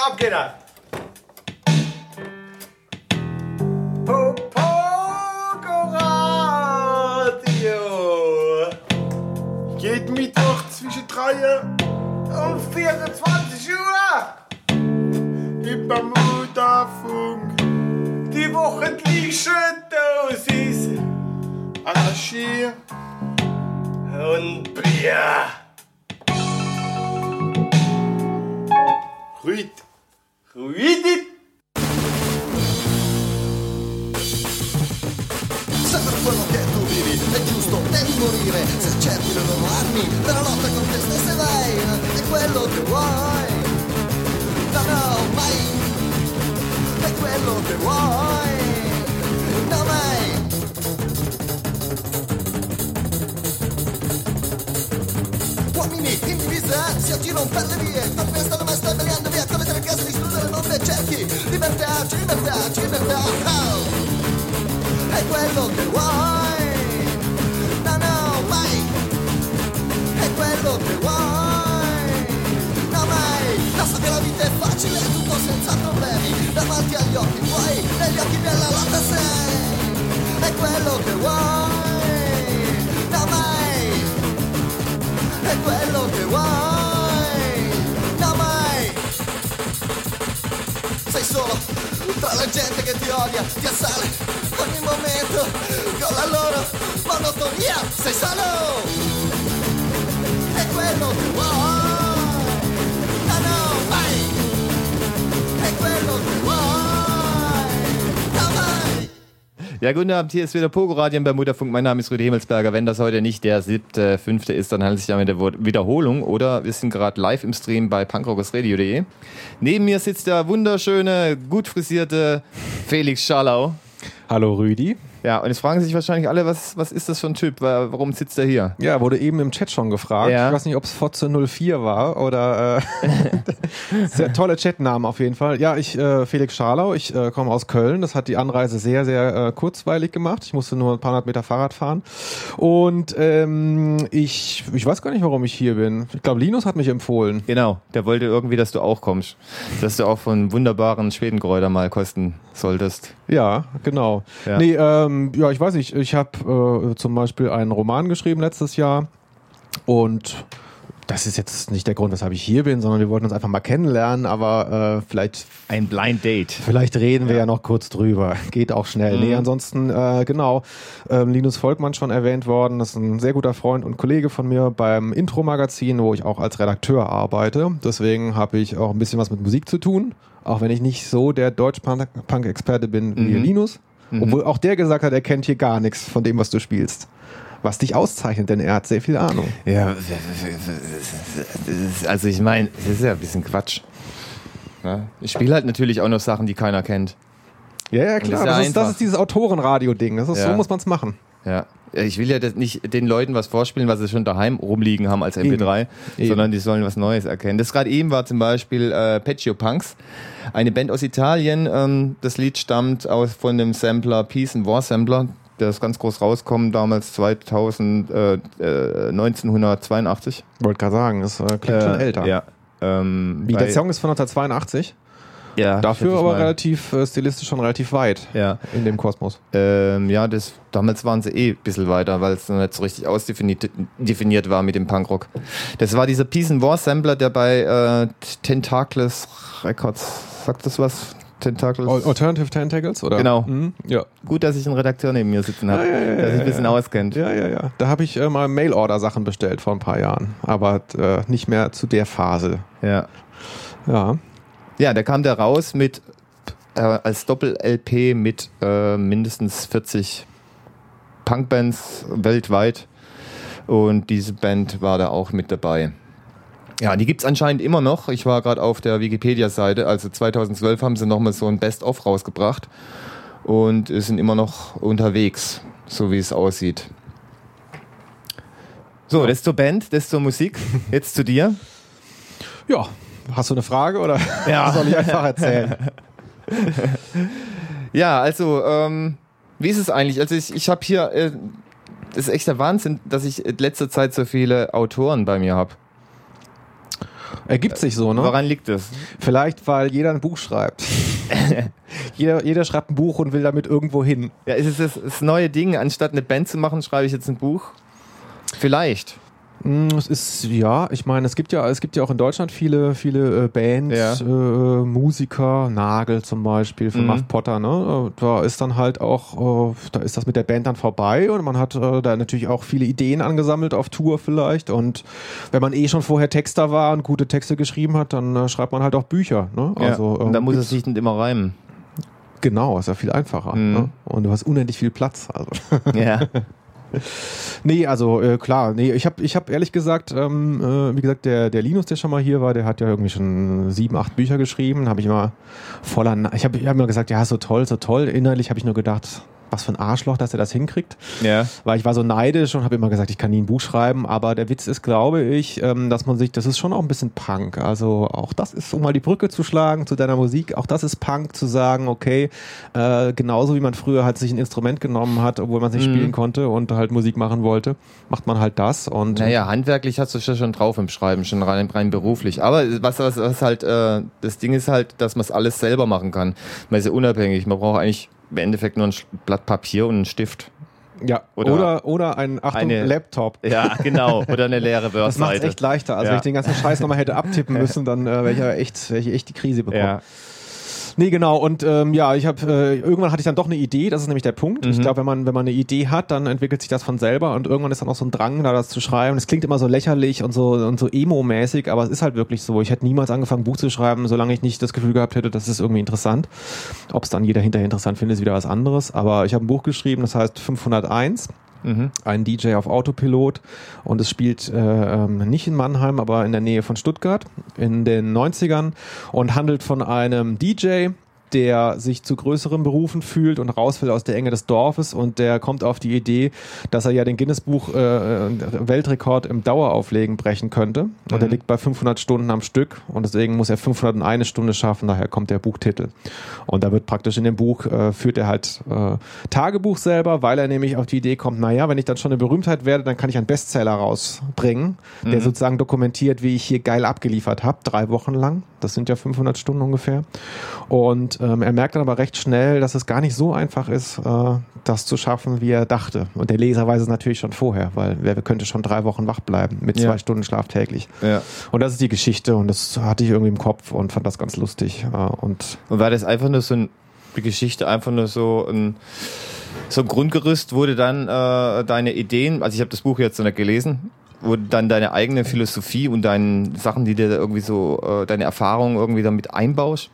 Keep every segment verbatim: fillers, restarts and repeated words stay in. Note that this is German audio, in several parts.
ab geht das. Popogo-Radio. Jeden Mittwoch zwischen drei und vierundzwanzig Uhr. Im Bermuda-Funk. Die wöchentliche Dosis. Arrangir und Bier. Ruhig. Ruhig. Sempre quello che tu vivi, è giusto, devi morire. Se cerchi le loro armi, della lotta con te stesse vai. È quello che vuoi. No, no, mai. È quello che vuoi. No, mai. Uomini in divisa si aggirano per le vie, tempestano ma stai vegliando via come tre case di escludere le bombe e cerchi libertà, libertà, libertà, oh. È quello che vuoi, no no mai, è quello che vuoi, no mai. Non so che la vita è facile, tutto senza problemi, davanti agli occhi tuoi, negli occhi della lotta sei, è quello che vuoi, no mai, è quello che vuoi, no mai. Sei solo tra la gente che ti odia, ti assale ogni momento con la loro monotonia. Sei solo, è quello che vuoi, no no mai, è quello che vuoi, no mai. Ja, guten Abend, hier ist wieder Pogo-Radio im Bermuda-Funk. Mein Name ist Rudi Himmelsberger. Wenn das heute nicht der siebte, fünfte ist, dann handelt es sich ja mit der Wiederholung. Oder wir sind gerade live im Stream bei punkrockersradio punkt de. Neben mir sitzt der wunderschöne, gut frisierte Felix Scharlau. Hallo Rüdi. Ja, und jetzt fragen sich wahrscheinlich alle, was, was ist das für ein Typ? Warum sitzt er hier? Ja, wurde eben im Chat schon gefragt. Ja. Ich weiß nicht, ob es Fotze null vier war oder äh, sehr tolle Chatnamen auf jeden Fall. Ja, ich, äh, Felix Scharlau, ich äh, komme aus Köln. Das hat die Anreise sehr, sehr äh, kurzweilig gemacht. Ich musste nur ein paar hundert Meter Fahrrad fahren. Und ähm, ich, ich weiß gar nicht, warum ich hier bin. Ich glaube, Linus hat mich empfohlen. Genau, der wollte irgendwie, dass du auch kommst. Dass du auch von wunderbaren Schwedenkräuter mal kosten solltest. Ja, genau. Ja. Nee, ähm, ja, ich weiß nicht. Ich habe äh, zum Beispiel einen Roman geschrieben letztes Jahr und das ist jetzt nicht der Grund, weshalb ich hier bin, sondern wir wollten uns einfach mal kennenlernen, aber äh, vielleicht... Ein Blind Date. Vielleicht reden wir ja, ja noch kurz drüber. Geht auch schnell. Mhm. Nee, ansonsten, äh, genau, ähm, Linus Volkmann schon erwähnt worden. Das ist ein sehr guter Freund und Kollege von mir beim Intro-Magazin, wo ich auch als Redakteur arbeite. Deswegen habe ich auch ein bisschen was mit Musik zu tun, auch wenn ich nicht so der Deutsch-Punk-Experte bin mhm. wie Linus. Mhm. Obwohl auch der gesagt hat, er kennt hier gar nichts von dem, was du spielst. Was dich auszeichnet, denn er hat sehr viel Ahnung. Ja, also ich meine, das ist ja ein bisschen Quatsch. Ja, ich spiele halt natürlich auch noch Sachen, die keiner kennt. Ja, ja, klar. Das ist, ja das, ist, das ist dieses Autorenradio-Ding. Das ist, ja. So muss man es machen. Ja, ich will ja das nicht den Leuten was vorspielen, was sie schon daheim rumliegen haben als M P drei, eben. Sondern die sollen was Neues erkennen. Das gerade eben war zum Beispiel äh, Peccio Punks, eine Band aus Italien. Ähm, das Lied stammt aus von dem Sampler Peace and War Sampler. Der ist ganz groß rausgekommen, damals zweitausend, äh, äh, neunzehnhundertzweiundachtzig. Wollte gerade sagen, das äh, klingt äh, schon älter. Ja. Ähm, Wie, der Song ist von neunzehnhundertzweiundachtzig? Ja. Dafür aber relativ, äh, stilistisch schon relativ weit ja. in dem Kosmos. Ähm, ja, das, damals waren sie eh ein bisschen weiter, weil es noch nicht so richtig ausdefiniert definiert war mit dem Punkrock. Das war dieser Peace and War Sampler, der bei äh, Tentacles Records, sagt das was? Tentacles. Alternative Tentacles, oder? Genau. Mhm. Ja. Gut, dass ich einen Redakteur neben mir sitzen habe, ja, ja, ja, der sich ein bisschen ja. auskennt. Ja, ja, ja. Da habe ich äh, mal Mail-Order-Sachen bestellt vor ein paar Jahren, aber äh, nicht mehr zu der Phase. Ja. Ja. Ja, da kam der raus mit äh, als Doppel-L P mit äh, mindestens vierzig Punkbands weltweit und diese Band war da auch mit dabei. Ja, die gibt's anscheinend immer noch. Ich war gerade auf der Wikipedia-Seite, also zweitausendzwölf haben sie nochmal so ein Best-of rausgebracht und sind immer noch unterwegs, so wie es aussieht. So, das zur Band, das zur Musik. Jetzt zu dir. Ja, hast du eine Frage oder ja. soll ich einfach erzählen? Ja, also, ähm, wie ist es eigentlich? Also ich, ich habe hier, äh, das ist echt der Wahnsinn, dass ich in letzter Zeit so viele Autoren bei mir habe. Ergibt sich so, ne? Woran liegt das? Vielleicht, weil jeder ein Buch schreibt. jeder, jeder schreibt ein Buch und will damit irgendwo hin. Ja, ist es das, das neue Ding, anstatt eine Band zu machen, schreibe ich jetzt ein Buch? Vielleicht. Es ist, ja, ich meine, es gibt ja, es gibt ja auch in Deutschland viele, viele äh, Bands, Ja. äh, Musiker, Nagel zum Beispiel von Mhm. Muff Potter, ne? Da ist dann halt auch, äh, da ist das mit der Band dann vorbei und man hat äh, da natürlich auch viele Ideen angesammelt auf Tour vielleicht und wenn man eh schon vorher Texter war und gute Texte geschrieben hat, dann äh, schreibt man halt auch Bücher, ne? Ja. Also, Und da ähm, muss es gibt's- sich nicht immer reimen. Genau, ist ja viel einfacher, Mhm. ne? Und du hast unendlich viel Platz, also. Ja. Nee, also äh, klar, nee, ich habe ich hab ehrlich gesagt, ähm, äh, wie gesagt, der, der Linus, der schon mal hier war, der hat ja irgendwie schon sieben, acht Bücher geschrieben, habe ich immer voller, Na- ich habe ich hab immer gesagt, ja, so toll, so toll, innerlich habe ich nur gedacht, was für ein Arschloch, dass er das hinkriegt, Ja. weil ich war so neidisch und habe immer gesagt, ich kann nie ein Buch schreiben, aber der Witz ist, glaube ich, ähm, dass man sich, das ist schon auch ein bisschen Punk, also auch das ist, um mal die Brücke zu schlagen zu deiner Musik, auch das ist Punk, zu sagen, okay, äh, genauso wie man früher halt sich ein Instrument genommen hat, obwohl man es nicht Mhm. spielen konnte und halt Musik machen wollte, macht man halt das und Naja, handwerklich hast du es ja schon drauf im Schreiben, schon rein, rein beruflich. Aber was, was, was halt, äh, das Ding ist halt, dass man es alles selber machen kann. Man ist ja unabhängig. Man braucht eigentlich im Endeffekt nur ein Sch- Blatt Papier und einen Stift. ja, oder- oder, oder, ein, Achtung, eine- Laptop. Ja, genau. Oder eine leere Das macht es Word-Seite. echt leichter. Also Ja. wenn ich den ganzen Scheiß nochmal hätte abtippen müssen, dann äh, wäre ich ja echt, wäre ich echt die Krise bekommen. Ja. Nee, genau. Und ähm, ja, ich habe äh, irgendwann hatte ich dann doch eine Idee. Das ist nämlich der Punkt. Ich Mhm. glaube, wenn man wenn man eine Idee hat, dann entwickelt sich das von selber und irgendwann ist dann auch so ein Drang, da das zu schreiben. Es klingt immer so lächerlich und so und so emo-mäßig, aber es ist halt wirklich so. Ich hätte niemals angefangen, ein Buch zu schreiben, solange ich nicht das Gefühl gehabt hätte, das ist irgendwie interessant. Ob es dann jeder hinterher interessant findet, ist wieder was anderes. Aber ich habe ein Buch geschrieben, das heißt fünfhunderteins. Mhm. Ein D J auf Autopilot und es spielt äh, ähm, nicht in Mannheim, aber in der Nähe von Stuttgart in den neunzigern und handelt von einem D J, der sich zu größeren Berufen fühlt und raus will aus der Enge des Dorfes und der kommt auf die Idee, dass er ja den Guinness-Buch äh, Weltrekord im Dauerauflegen brechen könnte und er liegt bei fünfhundert Stunden am Stück und deswegen muss er fünfhunderteine Stunde schaffen, daher kommt der Buchtitel. Und da wird praktisch in dem Buch, äh, führt er halt äh, Tagebuch selber, weil er nämlich auf die Idee kommt, naja, wenn ich dann schon eine Berühmtheit werde, dann kann ich einen Bestseller rausbringen, der sozusagen dokumentiert, wie ich hier geil abgeliefert habe, drei Wochen lang. Das sind ja fünfhundert Stunden ungefähr. Und ähm, er merkt dann aber recht schnell, dass es gar nicht so einfach ist, äh, das zu schaffen, wie er dachte. Und der Leser weiß es natürlich schon vorher, weil wer könnte schon drei Wochen wach bleiben mit Ja. zwei Stunden Schlaf täglich. Ja. Und das ist die Geschichte und das hatte ich irgendwie im Kopf und fand das ganz lustig. Äh, und Und war das einfach nur so ein, die Geschichte, einfach nur so ein, so ein Grundgerüst, wurde dann äh, deine Ideen, also ich habe das Buch jetzt noch nicht gelesen, wo du dann deine eigene Philosophie und deine Sachen, die dir da irgendwie so, äh, deine Erfahrungen irgendwie damit einbaust?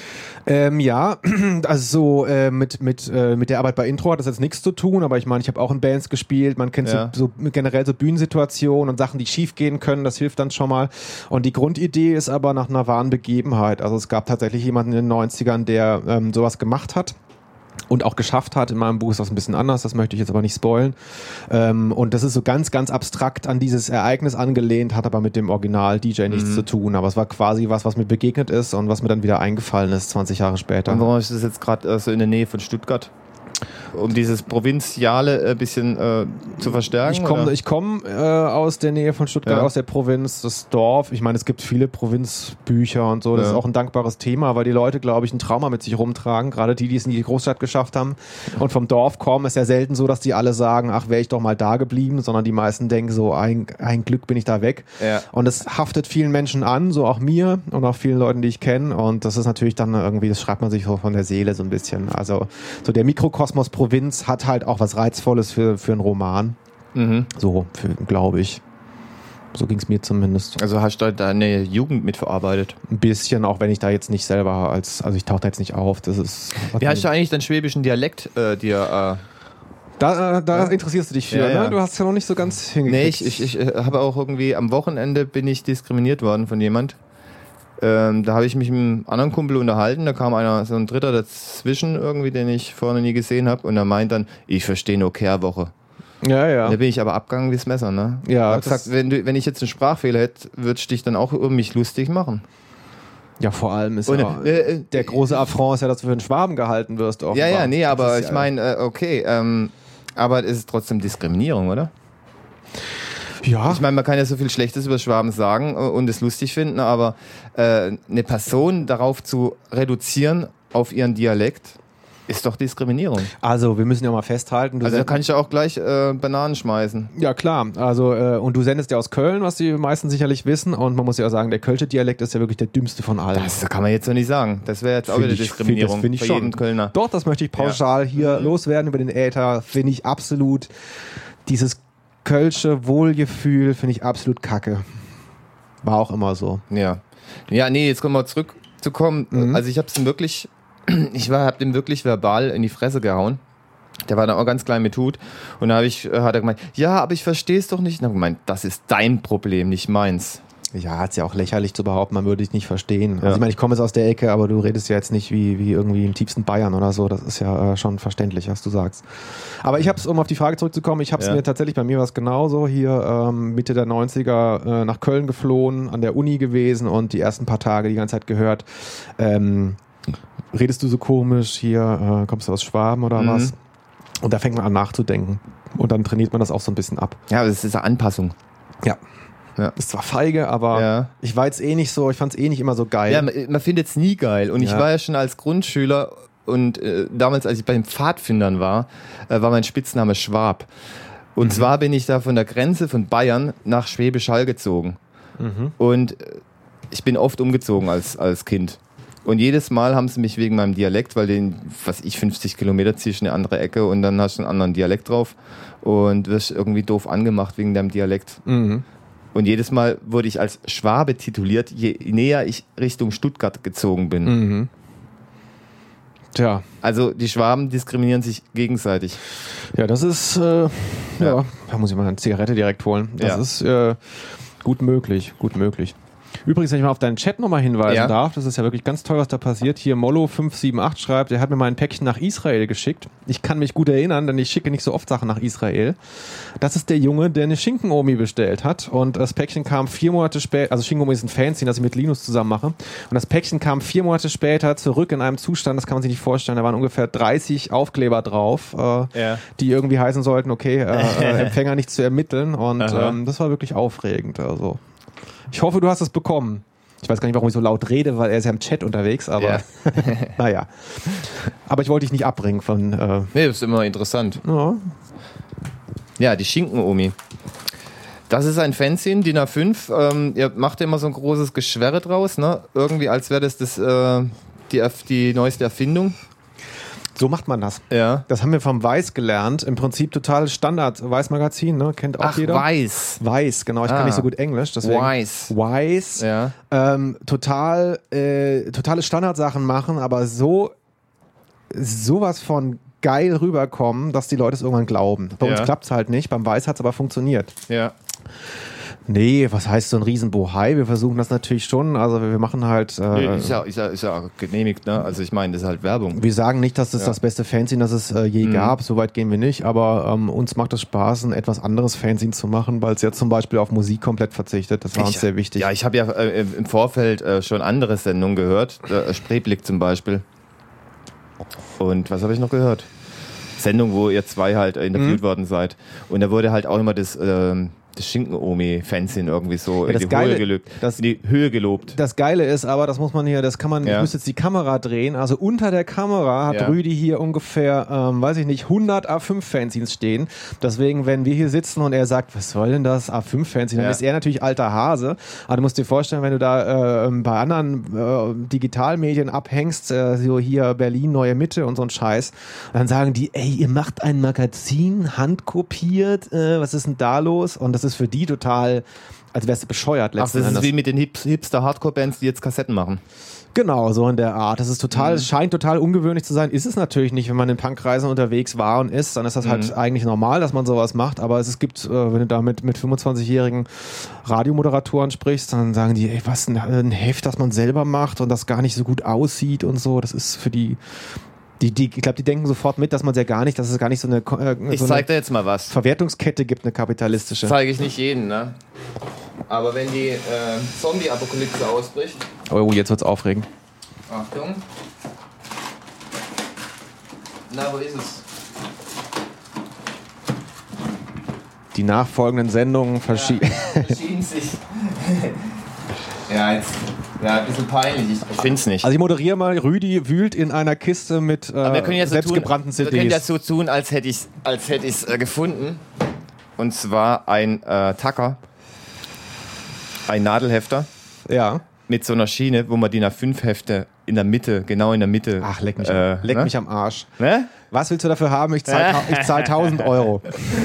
Ähm, ja, also so äh, mit mit äh, mit der Arbeit bei Intro hat das jetzt nichts zu tun, aber ich meine, ich habe auch in Bands gespielt, man kennt Ja. so, so generell so Bühnensituationen und Sachen, die schief gehen können, das hilft dann schon mal. Und die Grundidee ist aber nach einer wahren Begebenheit. Also es gab tatsächlich jemanden in den neunzigern, der ähm, sowas gemacht hat. Und auch geschafft hat. In meinem Buch ist das ein bisschen anders, das möchte ich jetzt aber nicht spoilen. Ähm, und das ist so ganz, ganz abstrakt an dieses Ereignis angelehnt, hat aber mit dem Original-D J nichts zu tun. Aber es war quasi was, was mir begegnet ist und was mir dann wieder eingefallen ist, zwanzig Jahre später. Und warum ist das jetzt gerade äh, so in der Nähe von Stuttgart? Um dieses Provinziale ein äh, bisschen äh, zu verstärken? Ich komme oder? ich komm, äh, aus der Nähe von Stuttgart, Ja. aus der Provinz, das Dorf. Ich meine, es gibt viele Provinzbücher und so. Das Ja. ist auch ein dankbares Thema, weil die Leute, glaube ich, ein Trauma mit sich rumtragen. Gerade die, die es in die Großstadt geschafft haben und vom Dorf kommen, ist ja selten so, dass die alle sagen, ach, wäre ich doch mal da geblieben, sondern die meisten denken so, ein, ein Glück bin ich da weg. Ja. Und es haftet vielen Menschen an, so auch mir und auch vielen Leuten, die ich kenne. Und das ist natürlich dann irgendwie, das schreibt man sich so von der Seele so ein bisschen. Also so der Mikrokosmos Provinz hat halt auch was Reizvolles für, für einen Roman. Mhm. So, glaube ich. So ging es mir zumindest. Also hast du deine Jugend mitverarbeitet? Ein bisschen, auch wenn ich da jetzt nicht selber als, also ich tauche da jetzt nicht auf. Das ist. Wie hast du eigentlich deinen schwäbischen Dialekt äh, dir... Äh, Da, äh, da interessierst du dich für, Ja, ja. ne? Du hast ja noch nicht so ganz hingekriegt. nee, ich, ich, ich äh, habe auch irgendwie, am Wochenende bin ich diskriminiert worden von jemand. Ähm, da habe ich mich mit einem anderen Kumpel unterhalten, da kam einer, so ein Dritter dazwischen irgendwie, den ich vorher nie gesehen habe und er meint dann, ich verstehe nur Kehrwoche. Ja, ja. Da bin ich aber abgegangen wie das Messer, ne? Ja, Ich hab das- gesagt, wenn, du, wenn ich jetzt einen Sprachfehler hätte, würdest du dich dann auch über mich lustig machen. Ja, vor allem ist Und, ja, äh, der große Affront ist ja, dass du für einen Schwaben gehalten wirst. Ja, offenbar. ja, nee, aber Das ist ich ja- meine, äh, okay, ähm, aber es ist trotzdem Diskriminierung, oder? Ja. Ich meine, man kann ja so viel Schlechtes über Schwaben sagen und es lustig finden, aber äh, eine Person darauf zu reduzieren auf ihren Dialekt, ist doch Diskriminierung. Also, wir müssen ja mal festhalten. Du Also da send- kann ich ja auch gleich äh, Bananen schmeißen. ja, klar. Also, äh, und du sendest ja aus Köln, was die meisten sicherlich wissen. Und man muss ja auch sagen, der Kölsche Dialekt ist ja wirklich der dümmste von allen. Das kann man jetzt so nicht sagen. Das wäre jetzt auch Find wieder ich- Diskriminierung find- das find ich für schon. jeden Kölner. Doch, das möchte ich pauschal hier loswerden über den Äther. Finde ich absolut, dieses Kölsche Wohlgefühl finde ich absolut kacke. War auch immer so. Ja. Ja, nee, jetzt kommen wir zurückzukommen. Mhm. Also ich habe es wirklich, ich war, hab dem wirklich verbal in die Fresse gehauen. Der war dann auch ganz klein mit Hut. Und da hab ich, äh, hat er gemeint, ja, aber ich verstehe es doch nicht. Und hab gemeint, das ist dein Problem, nicht meins. Ja, ist ja auch lächerlich zu behaupten, man würde dich nicht verstehen. Ja. Also ich meine, ich komme jetzt aus der Ecke, aber du redest ja jetzt nicht wie, wie irgendwie im tiefsten Bayern oder so. Das ist ja äh, schon verständlich, was du sagst. Aber ich habe es, um auf die Frage zurückzukommen, ich habe es Ja. mir tatsächlich, bei mir war es genauso, hier ähm, Mitte der neunziger äh, nach Köln geflohen, an der Uni gewesen und die ersten paar Tage die ganze Zeit gehört, ähm, redest du so komisch, hier äh, kommst du aus Schwaben oder Mhm. was? Und da fängt man an nachzudenken. Und dann trainiert man das auch so ein bisschen ab. Ja, das ist eine Anpassung. Ja. Ja. Ist zwar feige, aber Ja. ich war jetzt eh nicht so, ich fand es eh nicht immer so geil. Ja, man, man findet es nie geil. Und ich Ja. war ja schon als Grundschüler und äh, damals, als ich bei den Pfadfindern war, äh, war mein Spitzname Schwab. Und Mhm. zwar bin ich da von der Grenze von Bayern nach Schwäbisch Hall gezogen. Mhm. Und äh, ich bin oft umgezogen als, als Kind. Und jedes Mal haben sie mich wegen meinem Dialekt, weil den, was ich, fünfzig Kilometer ziehst in eine andere Ecke und dann hast du einen anderen Dialekt drauf und wirst irgendwie doof angemacht wegen deinem Dialekt. Mhm. Und jedes Mal wurde ich als Schwabe tituliert, je näher ich Richtung Stuttgart gezogen bin. Mhm. Tja, Also die Schwaben diskriminieren sich gegenseitig. ja, das ist, äh, ja. Ja. da muss ich mal eine Zigarette direkt holen. Das Ja. ist äh, gut möglich, gut möglich. Übrigens, wenn ich mal auf deinen Chat nochmal hinweisen Ja. darf, das ist ja wirklich ganz toll, was da passiert. Hier Mollo fünf sieben acht schreibt, er hat mir mal ein Päckchen nach Israel geschickt. Ich kann mich gut erinnern, denn ich schicke nicht so oft Sachen nach Israel. Das ist der Junge, der eine Schinkenomi bestellt hat. Und das Päckchen kam vier Monate später, also Schinkenomi ist ein Fanzine, das ich mit Linus zusammen mache. Und das Päckchen kam vier Monate später zurück in einem Zustand, das kann man sich nicht vorstellen. Da waren ungefähr dreißig Aufkleber drauf, äh, Ja. die irgendwie heißen sollten, okay, äh, äh, Empfänger nicht zu ermitteln. Und Aha. ähm, das war wirklich aufregend. Also ich hoffe, du hast es bekommen. Ich weiß gar nicht, warum ich so laut rede, weil er ist ja im Chat unterwegs, aber Ja. naja. Aber ich wollte dich nicht abbringen von. Äh, Nee, das ist immer interessant. ja. Ja, die Schinkenomi. Das ist ein Fanzine, D I N A fünf. Ähm, ihr macht ja immer so ein großes Geschwärre draus, ne? Irgendwie, als wäre das, das äh, die, Erf- die neueste Erfindung. So macht man das. Ja. Das haben wir vom Weiß gelernt. Im Prinzip total Standard. Weiß-Magazin, ne? Kennt auch Ach, jeder. weiß. Weiß, genau. Ich Ah. kann nicht so gut Englisch. Deswegen. Weiß. Weiß. Ja. Ähm, total, äh, totale Standardsachen machen, aber so sowas von geil rüberkommen, dass die Leute es irgendwann glauben. Bei uns Ja. klappt es halt nicht. Beim Weiß hat es aber funktioniert. Ja. Nee, was heißt so ein Riesenbohai? Wir versuchen das natürlich schon. Also wir machen halt. Äh, Nee, ist, ja, ist, ja, ist ja genehmigt, ne? Also ich meine, das ist halt Werbung. Wir sagen nicht, dass es Ja. das beste Fanzine, das es äh, je Mhm. gab. So weit gehen wir nicht. Aber ähm, uns macht es Spaß, ein etwas anderes Fanzine zu machen, weil es jetzt zum Beispiel auf Musik komplett verzichtet. Das war uns Ich- sehr wichtig. Ja, ich habe ja äh, im Vorfeld äh, schon andere Sendungen gehört. Äh, Spreeblick zum Beispiel. Und was habe ich noch gehört? Sendung, wo ihr zwei halt äh, interviewt Mhm. worden seid. Und da wurde halt auch immer das, ähm, das Schinkenomi-Fanzine irgendwie so in das die Geile- Höhe gelobt. das- in die Höhe gelobt. Das Geile ist aber, das muss man hier, das kann man, Ja. ich müsste jetzt die Kamera drehen, also unter der Kamera hat Ja. Rüdi hier ungefähr, ähm, weiß ich nicht, hundert A fünf Fanzines stehen. Deswegen, wenn wir hier sitzen und er sagt, was soll denn das A fünf Fanzine, dann Ja. ist er natürlich alter Hase. Aber du musst dir vorstellen, wenn du da äh, bei anderen äh, Digitalmedien abhängst, äh, so hier Berlin, Neue Mitte und so ein Scheiß, dann sagen die, ey, ihr macht ein Magazin, handkopiert, äh, was ist denn da los? Und das ist für die total, als wärst du bescheuert Ach, letzten das ist Endes. wie mit den Hips Hipster-Hardcore-Bands, die jetzt Kassetten machen. Genau, so in der Art. Das ist total, Mhm. es scheint total ungewöhnlich zu sein. Ist es natürlich nicht, wenn man in Punkreisen unterwegs war und ist, dann ist das halt Mhm. eigentlich normal, dass man sowas macht. Aber es, es gibt, äh, wenn du da mit, mit fünfundzwanzigjährigen Radiomoderatoren sprichst, dann sagen die, ey, was, ein, ein Heft, das man selber macht und das gar nicht so gut aussieht und so. Das ist für die, die, die ich glaube, die denken sofort mit, dass man es ja gar nicht, dass es gar nicht so eine, äh, Ich so zeig eine dir jetzt mal was. Verwertungskette gibt, eine kapitalistische. Zeige ich nicht jeden, ne? Aber wenn die äh, Zombie-Apokalypse ausbricht, Oh, jetzt wird's aufregend. Achtung. Na, wo ist es? die nachfolgenden Sendungen verschieben. Ja, verschieben sich. Ja, jetzt, ja, ein bisschen peinlich. Ich finde es nicht. Also ich moderiere mal, Rüdi wühlt in einer Kiste mit äh, wir können ja so selbstgebrannten tun, C Ds. Wir können ja so tun, als hätte ich es als hätte ich's, äh, gefunden. Und zwar ein äh, Tacker, ein Nadelhefter Ja. mit so einer Schiene, wo man die nach fünf Hefte in der Mitte, genau in der Mitte... Ach, leck mich, äh, leck ne? mich am Arsch. Ne? Was willst du dafür haben? Ich zahle ich zahl tausend Euro.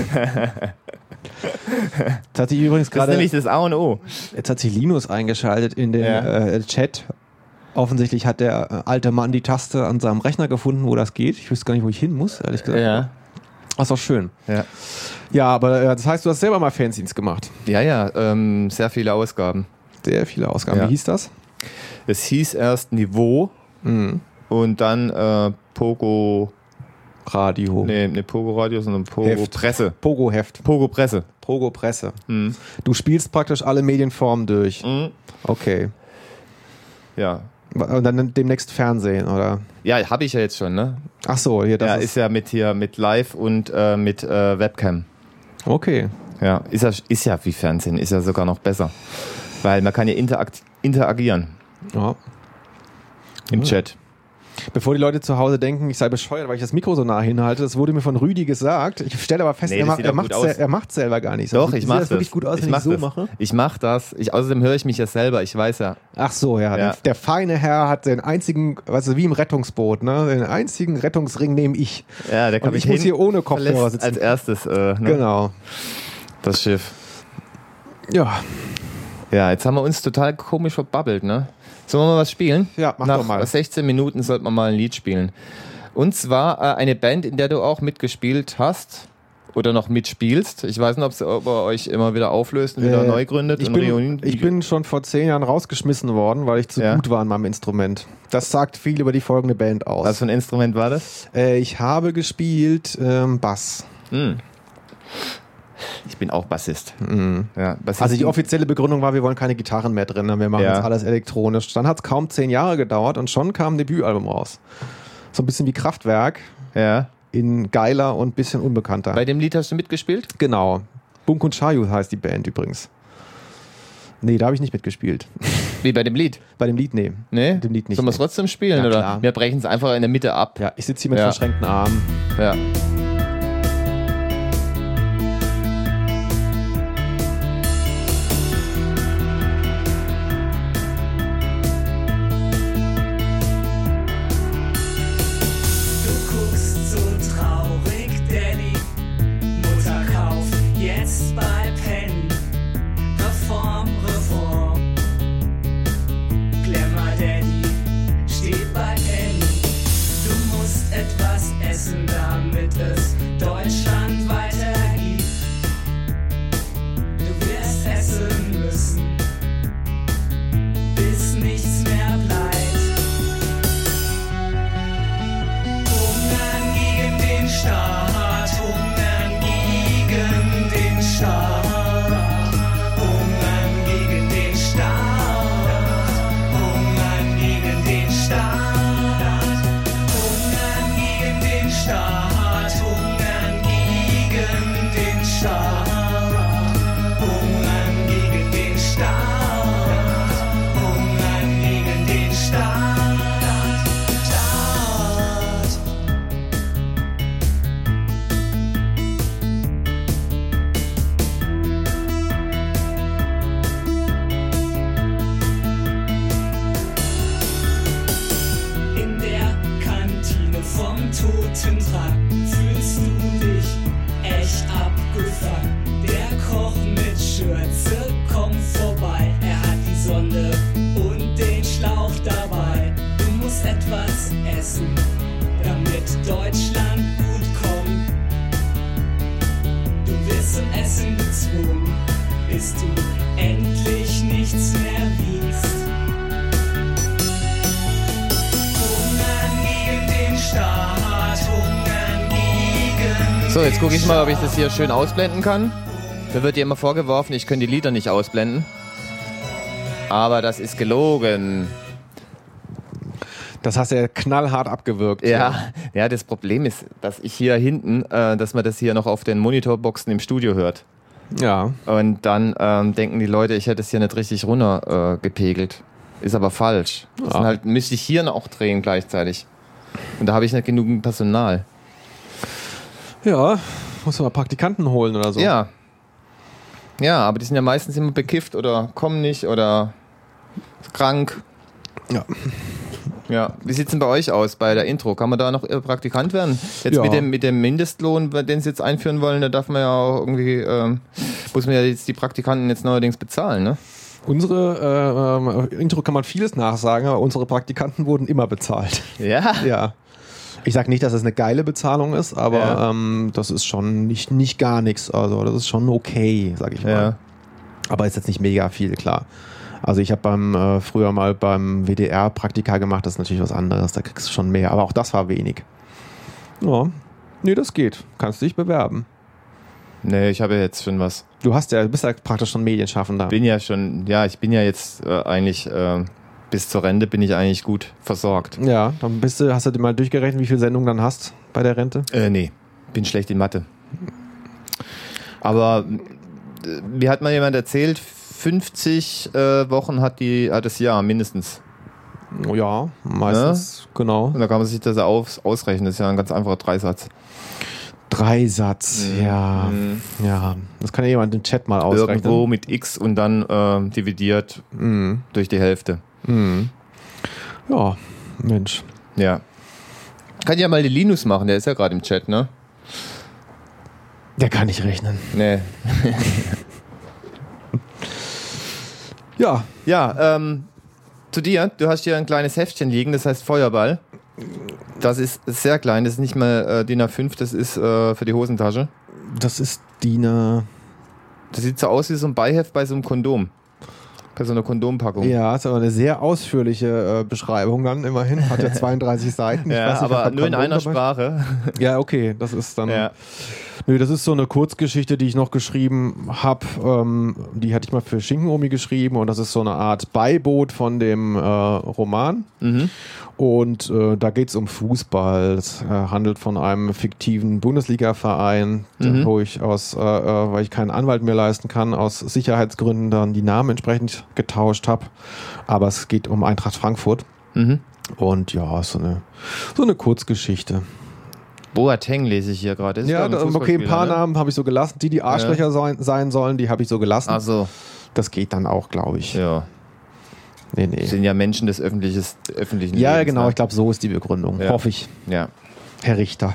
Jetzt hat sich übrigens Das ist gerade... nämlich das A und O. Jetzt hat sich Linus eingeschaltet in den Ja. äh, Chat. Offensichtlich hat der äh, alte Mann die Taste an seinem Rechner gefunden, wo das geht. Ich wüsste gar nicht, wo ich hin muss, ehrlich gesagt. Ja. Ach, ist doch schön. Ja, Ja, aber äh, das heißt, du hast selber mal Fanzines gemacht. ja, ja ähm, sehr viele Ausgaben. Sehr viele Ausgaben. Ja. Wie hieß das? Es hieß erst Niveau Mhm. und dann äh, Pogo... Radio. Nee, ne Pogo Radio, sondern Pogo Heft. Presse. Pogo-Heft. Pogo Presse. Pogo Presse. Mhm. Du spielst praktisch alle Medienformen durch. Mhm. Okay. Ja. Und dann demnächst Fernsehen, oder? Ja, habe ich ja jetzt schon, ne? Ach so, hier, das ja, ist, ist ja mit hier mit Live und äh, mit äh, Webcam. okay. Ja, ist ja, ist ja wie Fernsehen, ist ja sogar noch besser. Weil man kann ja interakt, interagieren Ja. im Mhm. Chat. Bevor die Leute zu Hause denken, ich sei bescheuert, weil ich das Mikro so nah hinhalte, das wurde mir von Rüdi gesagt. Ich stelle aber fest, Nee, er, das macht, sieht er, doch macht gut aus. er macht selber gar nicht. Doch, Sieht- ich sieht mach das das. wirklich gut aus, ich wenn mach ich so das. mache? Ich mach das. Ich, außerdem höre ich mich ja selber, ich weiß ja. Ach so, ja. Ja. Der, der feine Herr hat den einzigen, weißt du, wie im Rettungsboot, ne? Den einzigen Rettungsring nehme ich. Ja, der kann Und ich mich muss hier ohne Kopfhörer verlässt sitzen. als erstes, äh, ne? Genau. Das Schiff. Ja. Ja, jetzt haben wir uns total komisch verbabbelt, ne? Sollen wir mal was spielen? Ja, mach Nach doch mal. sechzehn Minuten sollte man mal ein Lied spielen. Und zwar äh, eine Band, in der du auch mitgespielt hast oder noch mitspielst. Ich weiß nicht, ob ihr euch immer wieder auflöst und wieder Äh, neu gründet. Ich und bin, reunion- ich bin schon vor zehn Jahren rausgeschmissen worden, weil ich zu Ja. gut war in meinem Instrument. Das sagt viel über die folgende Band aus. Was für ein Instrument war das? Äh, ich habe gespielt ähm, Bass. Hm. Ich bin auch Bassist. Mhm. Ja, Bassist. Also die offizielle Begründung war, wir wollen keine Gitarren mehr drin, wir machen Ja. jetzt alles elektronisch. Dann hat es kaum zehn Jahre gedauert und schon kam ein Debütalbum raus. So ein bisschen wie Kraftwerk, Ja. in geiler und ein bisschen unbekannter. Bei dem Lied hast du mitgespielt? Genau. Bunk und Chayu heißt die Band übrigens. Nee, da habe ich nicht mitgespielt. Wie bei dem Lied? Bei dem Lied, nee. Nee? Dem Lied nicht. Sollen wir es trotzdem spielen? Ja, oder? klar. Wir brechen es einfach in der Mitte ab. Ja, ich sitze hier mit Ja. verschränkten Armen. Ja. Du guckst so traurig, Daddy. Mutter kauft jetzt bei Penny. Reform, Reform. Glamour Daddy steht bei Penny. Du musst etwas essen, damit es Deutschland weitergeht. Du wirst essen müssen, bis nichts mehr bleibt. Hungern gegen den Staat, hungern gegen den Staat, hungern gegen den Staat, hungern gegen den Staat, hungern gegen den Staat, hungern gegen den Staat, hungern gegen den Staat, hungern gegen den Staat, Staat. In der Kantine vom Totentrakt fühlst du dich echt abgefuckt. Der Koch mit Schürze kommt vorbei. Er hat die Sonde und den Schlauch dabei. Du musst etwas essen, damit Deutschland gut kommt. Du wirst zum Essen gezwungen, bis du endlich nichts mehr wiegst. Hungern gegen den Staat, hungern gegen So, jetzt gucke ich den mal, ob ich das Staat. hier schön ausblenden kann. Da wird dir immer vorgeworfen, ich könnte die Lieder nicht ausblenden. Aber das ist gelogen. Das hast du ja knallhart abgewürgt. Ja, ja, das Problem ist, dass ich hier hinten, äh, dass man das hier noch auf den Monitorboxen im Studio hört. Ja. Und dann ähm, denken die Leute, ich hätte es hier nicht richtig runter äh, gepegelt. Ist aber falsch. Das Ja. sind halt, müsste ich hier auch drehen gleichzeitig. Und da habe ich nicht genug Personal. Ja, muss man mal Praktikanten holen oder so. Ja. Ja, aber die sind ja meistens immer bekifft oder kommen nicht oder krank. Ja. Ja. Wie sieht es denn bei euch aus bei der Intro? Kann man da noch äh, Praktikant werden? Jetzt Ja. mit dem mit dem Mindestlohn, den sie jetzt einführen wollen, da darf man ja auch irgendwie, ähm, muss man ja jetzt die Praktikanten jetzt neuerdings bezahlen, ne? Unsere äh, ähm, Intro kann man vieles nachsagen, aber unsere Praktikanten wurden immer bezahlt. Ja. Ja. Ich sage nicht, dass es eine geile Bezahlung ist, aber Ja. ähm, das ist schon nicht, nicht gar nichts. Also das ist schon okay, sag ich mal. Ja. Aber ist jetzt nicht mega viel, klar. Also ich habe beim äh, früher mal beim W D R Praktika gemacht, das ist natürlich was anderes, da kriegst du schon mehr, aber auch das war wenig. Ja, nee, das geht. Kannst dich bewerben. Nee, ich habe ja jetzt schon was. Du hast ja, du bist ja praktisch schon Medienschaffender. Bin ja schon, ja, ich bin ja jetzt äh, eigentlich, äh, bis zur Rente bin ich eigentlich gut versorgt. Ja, dann bist du, hast du dir mal durchgerechnet, wie viele Sendungen dann hast bei der Rente? Äh, nee, bin schlecht in Mathe. Aber äh, mir hat mal jemand erzählt, fünfzig äh, Wochen hat, die, hat das Jahr mindestens. Oh ja, meistens, genau. Und da kann man sich das aus, ausrechnen. Das ist ja ein ganz einfacher Dreisatz. Dreisatz, Mhm. ja. Mhm. Ja, das kann ja jemand im Chat mal ausrechnen. Irgendwo mit x und dann äh, dividiert Mhm. durch die Hälfte. Mhm. Ja, Mensch. Ja. Kann ja mal die Linus machen, der ist ja gerade im Chat, ne? Der kann nicht rechnen. Nee. Ja, Ja, ähm, zu dir. Du hast hier ein kleines Heftchen liegen, das heißt Feuerball. Das ist sehr klein, das ist nicht mal äh, D I N A fünf, das ist äh, für die Hosentasche. das ist D I N A. Das sieht so aus wie so ein Beiheft bei so einem Kondom. Bei so einer Kondompackung. Ja, ist aber eine sehr ausführliche äh, Beschreibung dann immerhin. Hat ja zweiunddreißig Seiten. Ich Ja, weiß nicht, aber was nur in Kondom einer dabei- Sprache. Ja, okay, das ist dann. Ja. Nö, das ist so eine Kurzgeschichte, die ich noch geschrieben habe. Ähm, die hatte ich mal für Schinkenomi geschrieben und das ist so eine Art Beiboot von dem äh, Roman. Mhm. Und äh, da geht es um Fußball. Es äh, handelt von einem fiktiven Bundesliga-Verein, Mhm. wo ich aus, äh, äh, weil ich keinen Anwalt mehr leisten kann, aus Sicherheitsgründen dann die Namen entsprechend getauscht habe. Aber es geht um Eintracht Frankfurt. Mhm. Und ja, so eine, so eine Kurzgeschichte. Boateng lese ich hier gerade. Ist Ja, doch ein da- okay, ein paar Fußballspieler, ne? Namen habe ich so gelassen. Die, die Arschlöcher sein, sein sollen, die habe ich so gelassen. Ach so, Das geht dann auch, glaube ich. ja. Nee, nee. Sind ja Menschen des öffentliches, öffentlichen Ja, Lebens. genau, ne? ich glaube, so ist die Begründung. Ja. Hoffe ich, Ja. Herr Richter.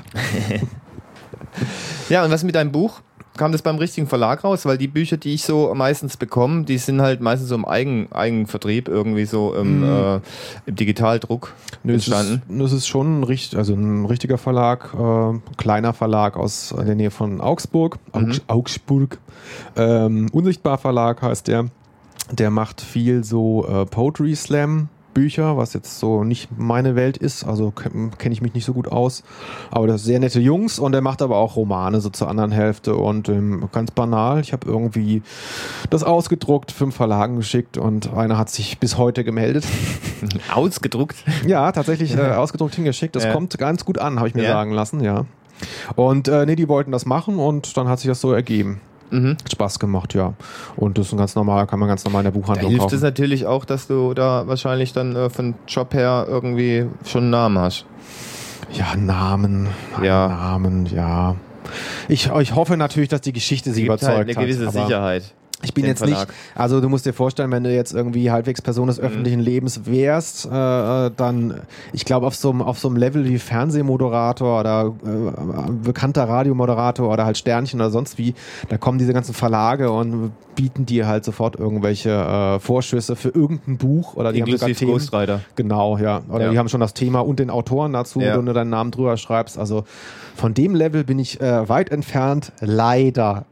Ja, und was mit deinem Buch? Kam das beim richtigen Verlag raus? Weil die Bücher, die ich so meistens bekomme, die sind halt meistens so im Eigen, Eigenvertrieb, irgendwie so im, äh, im Digitaldruck Nö, es entstanden. ist, es ist schon ein, richt, also ein richtiger Verlag, äh, kleiner Verlag aus der Nähe von Augsburg. Augs, Augsburg. Ähm, Unsichtbar Verlag heißt der. Der macht viel so äh, Poetry Slam Bücher, was jetzt so nicht meine Welt ist, also kenne ich mich nicht so gut aus, aber das sind sehr nette Jungs und er macht aber auch Romane so zur anderen Hälfte und ähm, ganz banal, ich habe irgendwie das ausgedruckt, fünf Verlagen geschickt und einer hat sich bis heute gemeldet. Ausgedruckt. Ja, tatsächlich äh, ausgedruckt hingeschickt, das Ja. kommt ganz gut an, habe ich mir Ja. sagen lassen, ja. Und äh, nee, die wollten das machen und dann hat sich das so ergeben. Mhm. Hat Spaß gemacht, ja. Und das ist ein ganz normal, kann man ganz normal in der Da Buchhandlung hilft kaufen. es natürlich auch, dass du da wahrscheinlich dann äh, von Job her irgendwie schon einen Namen hast. Ja, Namen, Ja. Namen, ja. Ich, ich hoffe natürlich, dass die Geschichte sie Es gibt überzeugt halt eine gewisse hat. aber Sicherheit. Ich bin dem jetzt Verlag. nicht, also du musst dir vorstellen, wenn du jetzt irgendwie halbwegs Person des öffentlichen Lebens wärst, äh, dann, ich glaube, auf so einem auf so einem Level wie Fernsehmoderator oder äh, bekannter Radiomoderator oder halt Sternchen oder sonst wie, da kommen diese ganzen Verlage und bieten dir halt sofort irgendwelche äh, Vorschüsse für irgendein Buch oder die haben sogar Inklusive Themen. Ghostwriter. Genau, ja. Oder Ja. die haben schon das Thema und den Autoren dazu, Ja. wo du nur deinen Namen drüber schreibst. Also von dem Level bin ich äh, weit entfernt, leider.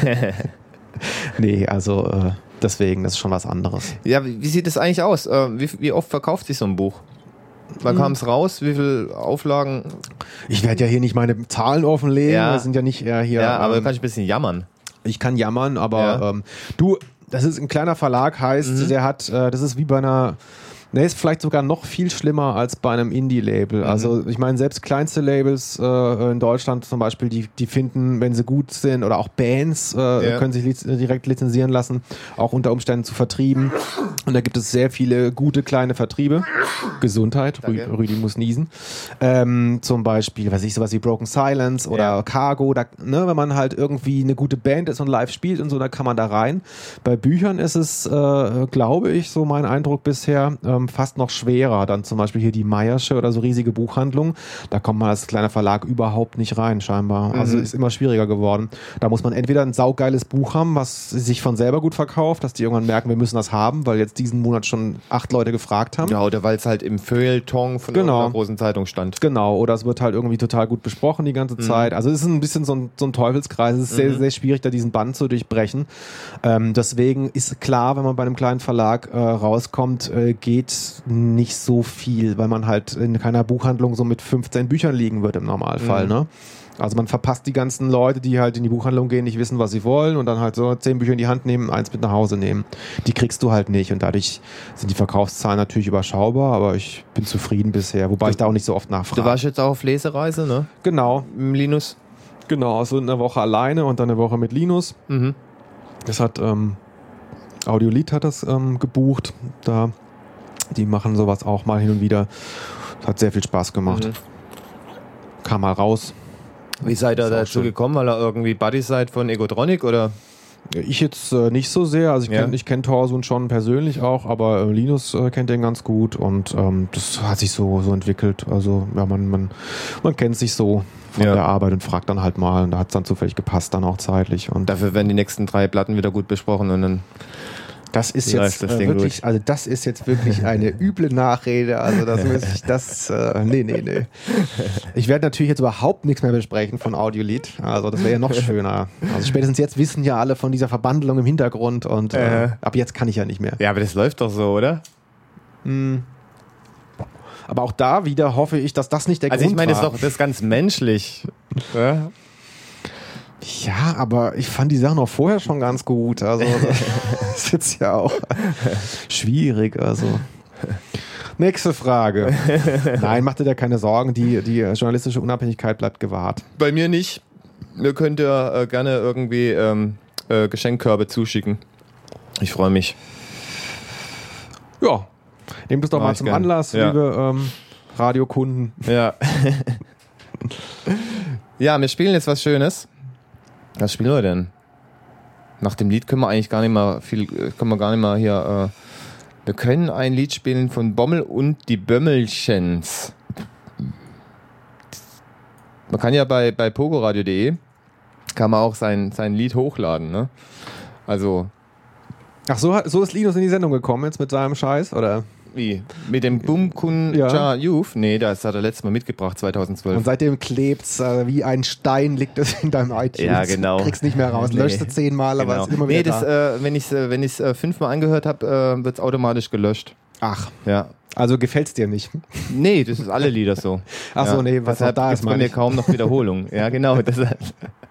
Nee, also äh, deswegen, das ist schon was anderes. Ja, wie, wie sieht es eigentlich aus? Äh, wie, wie oft verkauft sich so ein Buch? Wann Hm. kam es raus? Wie viele Auflagen? Ich werde ja hier nicht meine Zahlen offenlegen, Ja. wir sind ja nicht eher hier. Ja, aber du ähm, kannst ein bisschen jammern. ich kann jammern, aber Ja. ähm, du, das ist ein kleiner Verlag, heißt, Mhm. der hat, äh, das ist wie bei einer Ne, ist vielleicht sogar noch viel schlimmer als bei einem Indie-Label. Mhm. Also ich meine, selbst kleinste Labels äh, in Deutschland zum Beispiel, die, die finden, wenn sie gut sind, oder auch Bands äh, Ja. können sich liz- direkt lizenzieren lassen, auch unter Umständen zu Vertrieben. Und da gibt es sehr viele gute kleine Vertriebe. Gesundheit, Rü Danke. Rüdi muss niesen. Ähm, zum Beispiel, weiß ich, sowas wie Broken Silence oder Ja. Cargo, da, ne, wenn man halt irgendwie eine gute Band ist und live spielt und so, da kann man da rein. Bei Büchern ist es, äh, glaube ich, so mein Eindruck bisher, ähm, fast noch schwerer. Dann zum Beispiel hier die Meiersche oder so riesige Buchhandlungen, da kommt man als kleiner Verlag überhaupt nicht rein, scheinbar. Also Mhm. ist immer schwieriger geworden. Da muss man entweder ein saugeiles Buch haben, was sich von selber gut verkauft, dass die irgendwann merken, wir müssen das haben, weil jetzt diesen Monat schon acht Leute gefragt haben. Ja, oder weil es halt im Feuilleton von Genau. einer großen Zeitung stand. Genau, oder es wird halt irgendwie total gut besprochen die ganze Zeit. Also es ist ein bisschen so ein, so ein Teufelskreis. Es ist sehr, sehr schwierig, da diesen Band zu durchbrechen. Ähm, deswegen ist klar, wenn man bei einem kleinen Verlag äh, rauskommt, äh, geht nicht so viel, weil man halt in keiner Buchhandlung so mit fünfzehn Büchern liegen wird im Normalfall. Mhm. Ne? Also man verpasst die ganzen Leute, die halt in die Buchhandlung gehen, nicht wissen, was sie wollen und dann halt so zehn Bücher in die Hand nehmen, eins mit nach Hause nehmen. Die kriegst du halt nicht und dadurch sind die Verkaufszahlen natürlich überschaubar, aber ich bin zufrieden bisher, wobei ich da auch nicht so oft nachfrage. Du warst jetzt auch auf Lesereise, ne? Genau, Im Linus. genau, also eine Woche alleine und dann eine Woche mit Linus. Mhm. Das hat ähm, Audiolied hat das ähm, gebucht. Da, die machen sowas auch mal hin und wieder. Das hat sehr viel Spaß gemacht. Mhm. Kam mal raus. Wie seid ihr Ist auch dazu schön. gekommen? Weil ihr irgendwie Buddies seid von Egotronic oder? Ich jetzt äh, nicht so sehr, also ich Ja. kenne ich kenn Thorsun schon persönlich auch, aber äh, Linus äh, kennt den ganz gut und ähm, das hat sich so, so entwickelt. Also ja, man, man, man kennt sich so von Ja. der Arbeit und fragt dann halt mal und da hat es dann zufällig gepasst, dann auch zeitlich. Und Dafür werden die nächsten drei Platten wieder gut besprochen und dann. das ist Wie jetzt läuft das äh, Ding wirklich, also das ist jetzt wirklich eine üble Nachrede. Also das muss ich, das, äh, nee, nee, nee. Ich werde natürlich jetzt überhaupt nichts mehr besprechen von Audiolied. Also das wäre ja noch schöner. Also spätestens jetzt wissen ja alle von dieser Verbandelung im Hintergrund und äh, Äh. ab jetzt kann ich ja nicht mehr. Ja, aber das läuft doch so, oder? Aber auch da wieder hoffe ich, dass das nicht der Also ich Grund meine, das ist war. doch das ist ganz menschlich. Ja? Ja, aber ich fand die Sachen auch vorher schon ganz gut. Also das ist jetzt ja auch schwierig. Also nächste Frage. Nein, mach dir da keine Sorgen. Die, die journalistische Unabhängigkeit bleibt gewahrt. Bei mir nicht. Ihr könnt ja äh, gerne irgendwie ähm, äh, Geschenkkörbe zuschicken. Ich freue mich. Ja, nehmt es doch Mach mal ich zum gern. Anlass, Ja. liebe ähm, Radiokunden. Ja. Ja, wir spielen jetzt was Schönes. Was spielen wir denn? Nach dem Lied können wir eigentlich gar nicht mal viel, äh, können wir gar nicht mal hier. Äh, wir können ein Lied spielen von Bommel und die Bömmelchens. Man kann ja bei, bei pogoradio punkt de kann man auch sein, sein Lied hochladen, ne? Also, Ach, so, hat- so ist Linus in die Sendung gekommen jetzt mit seinem Scheiß, oder? wie? Mit dem Bum Kun Ja. Ja Youth? Nee, das hat er letztes Mal mitgebracht, zweitausendzwölf. Und seitdem klebt's äh, wie ein Stein, liegt es in deinem iTunes. Ja, genau. Kriegst nicht mehr raus. Nee. Löscht es zehnmal, aber Genau. es ist immer wieder nee, das, da. äh, wenn ich es äh, wenn ich's, äh, fünfmal angehört habe, äh, wird es automatisch gelöscht. Ach, Ja. also gefällt's dir nicht. Nee, das ist alle Lieder so. Ach so, nee, was deshalb noch da gibt's ist, bei meine mir ich. kaum noch Wiederholung. Ja, genau. Deshalb.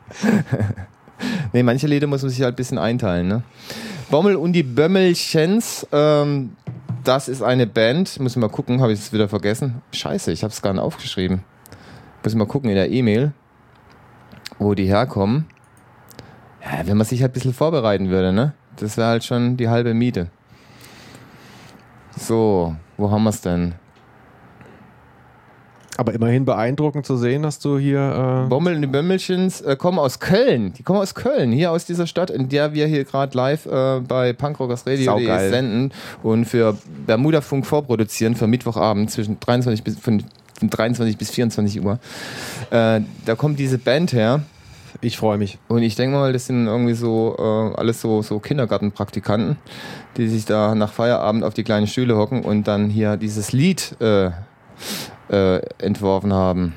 Nee, manche Lieder muss man sich halt ein bisschen einteilen. Ne? Bommel und die Bömmelchens, ähm, das ist eine Band. Muss ich mal gucken, habe ich es wieder vergessen. Scheiße, ich habe es gar nicht aufgeschrieben. Muss ich mal gucken in der E-Mail, wo die herkommen. Ja, wenn man sich halt ein bisschen vorbereiten würde, ne? Das wäre halt schon die halbe Miete. So, wo haben wir es denn? Aber immerhin beeindruckend zu sehen, dass du hier... Äh, Bommel und die Bömmelchens äh, kommen aus Köln. Die kommen aus Köln, hier aus dieser Stadt, in der wir hier gerade live äh, bei Punkrockers Radio Saugeil. senden und für Bermuda Funk vorproduzieren für Mittwochabend zwischen dreiundzwanzig bis, von, von dreiundzwanzig bis vierundzwanzig Uhr. Äh, da kommt diese Band her ich freue mich. und ich denke mal, das sind irgendwie so äh, alles so, so Kindergartenpraktikanten, die sich da nach Feierabend auf die kleinen Stühle hocken und dann hier dieses Lied äh, äh, entworfen haben.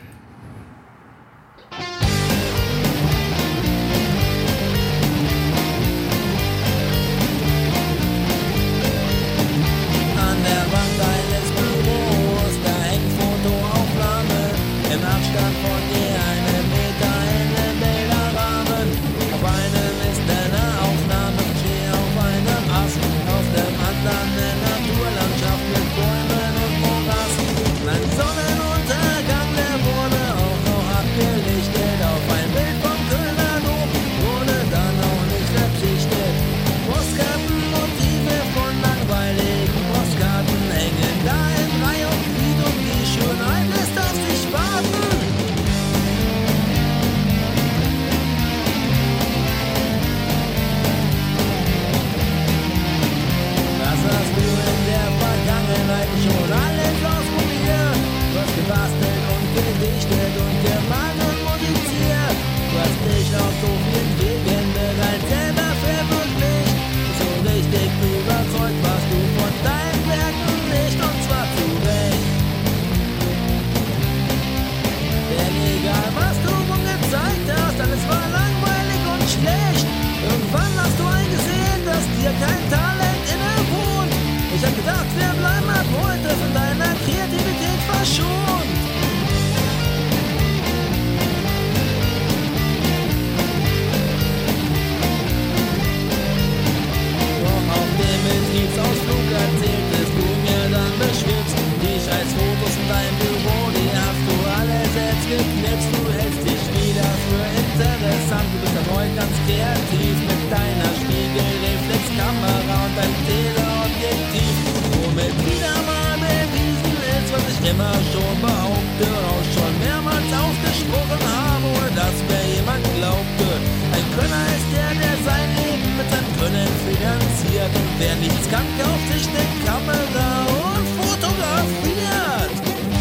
An der Wand deines Büros, da hängt Fotoaufnahme. Im Abstand von je einem Meter in dem Bilderrahmen. Auf einem ist eine Aufnahme, stehe auf einem Ast. Auf dem anderen eine Naturlandschaft mit Bäumen immer schon behauptet und auch schon mehrmals ausgesprochen habe, ohne dass mir jemand glaubte. Ein Könner ist der, der sein Leben mit seinem Können finanziert und wer nichts kann, kauft sich eine Kamera und fotografiert.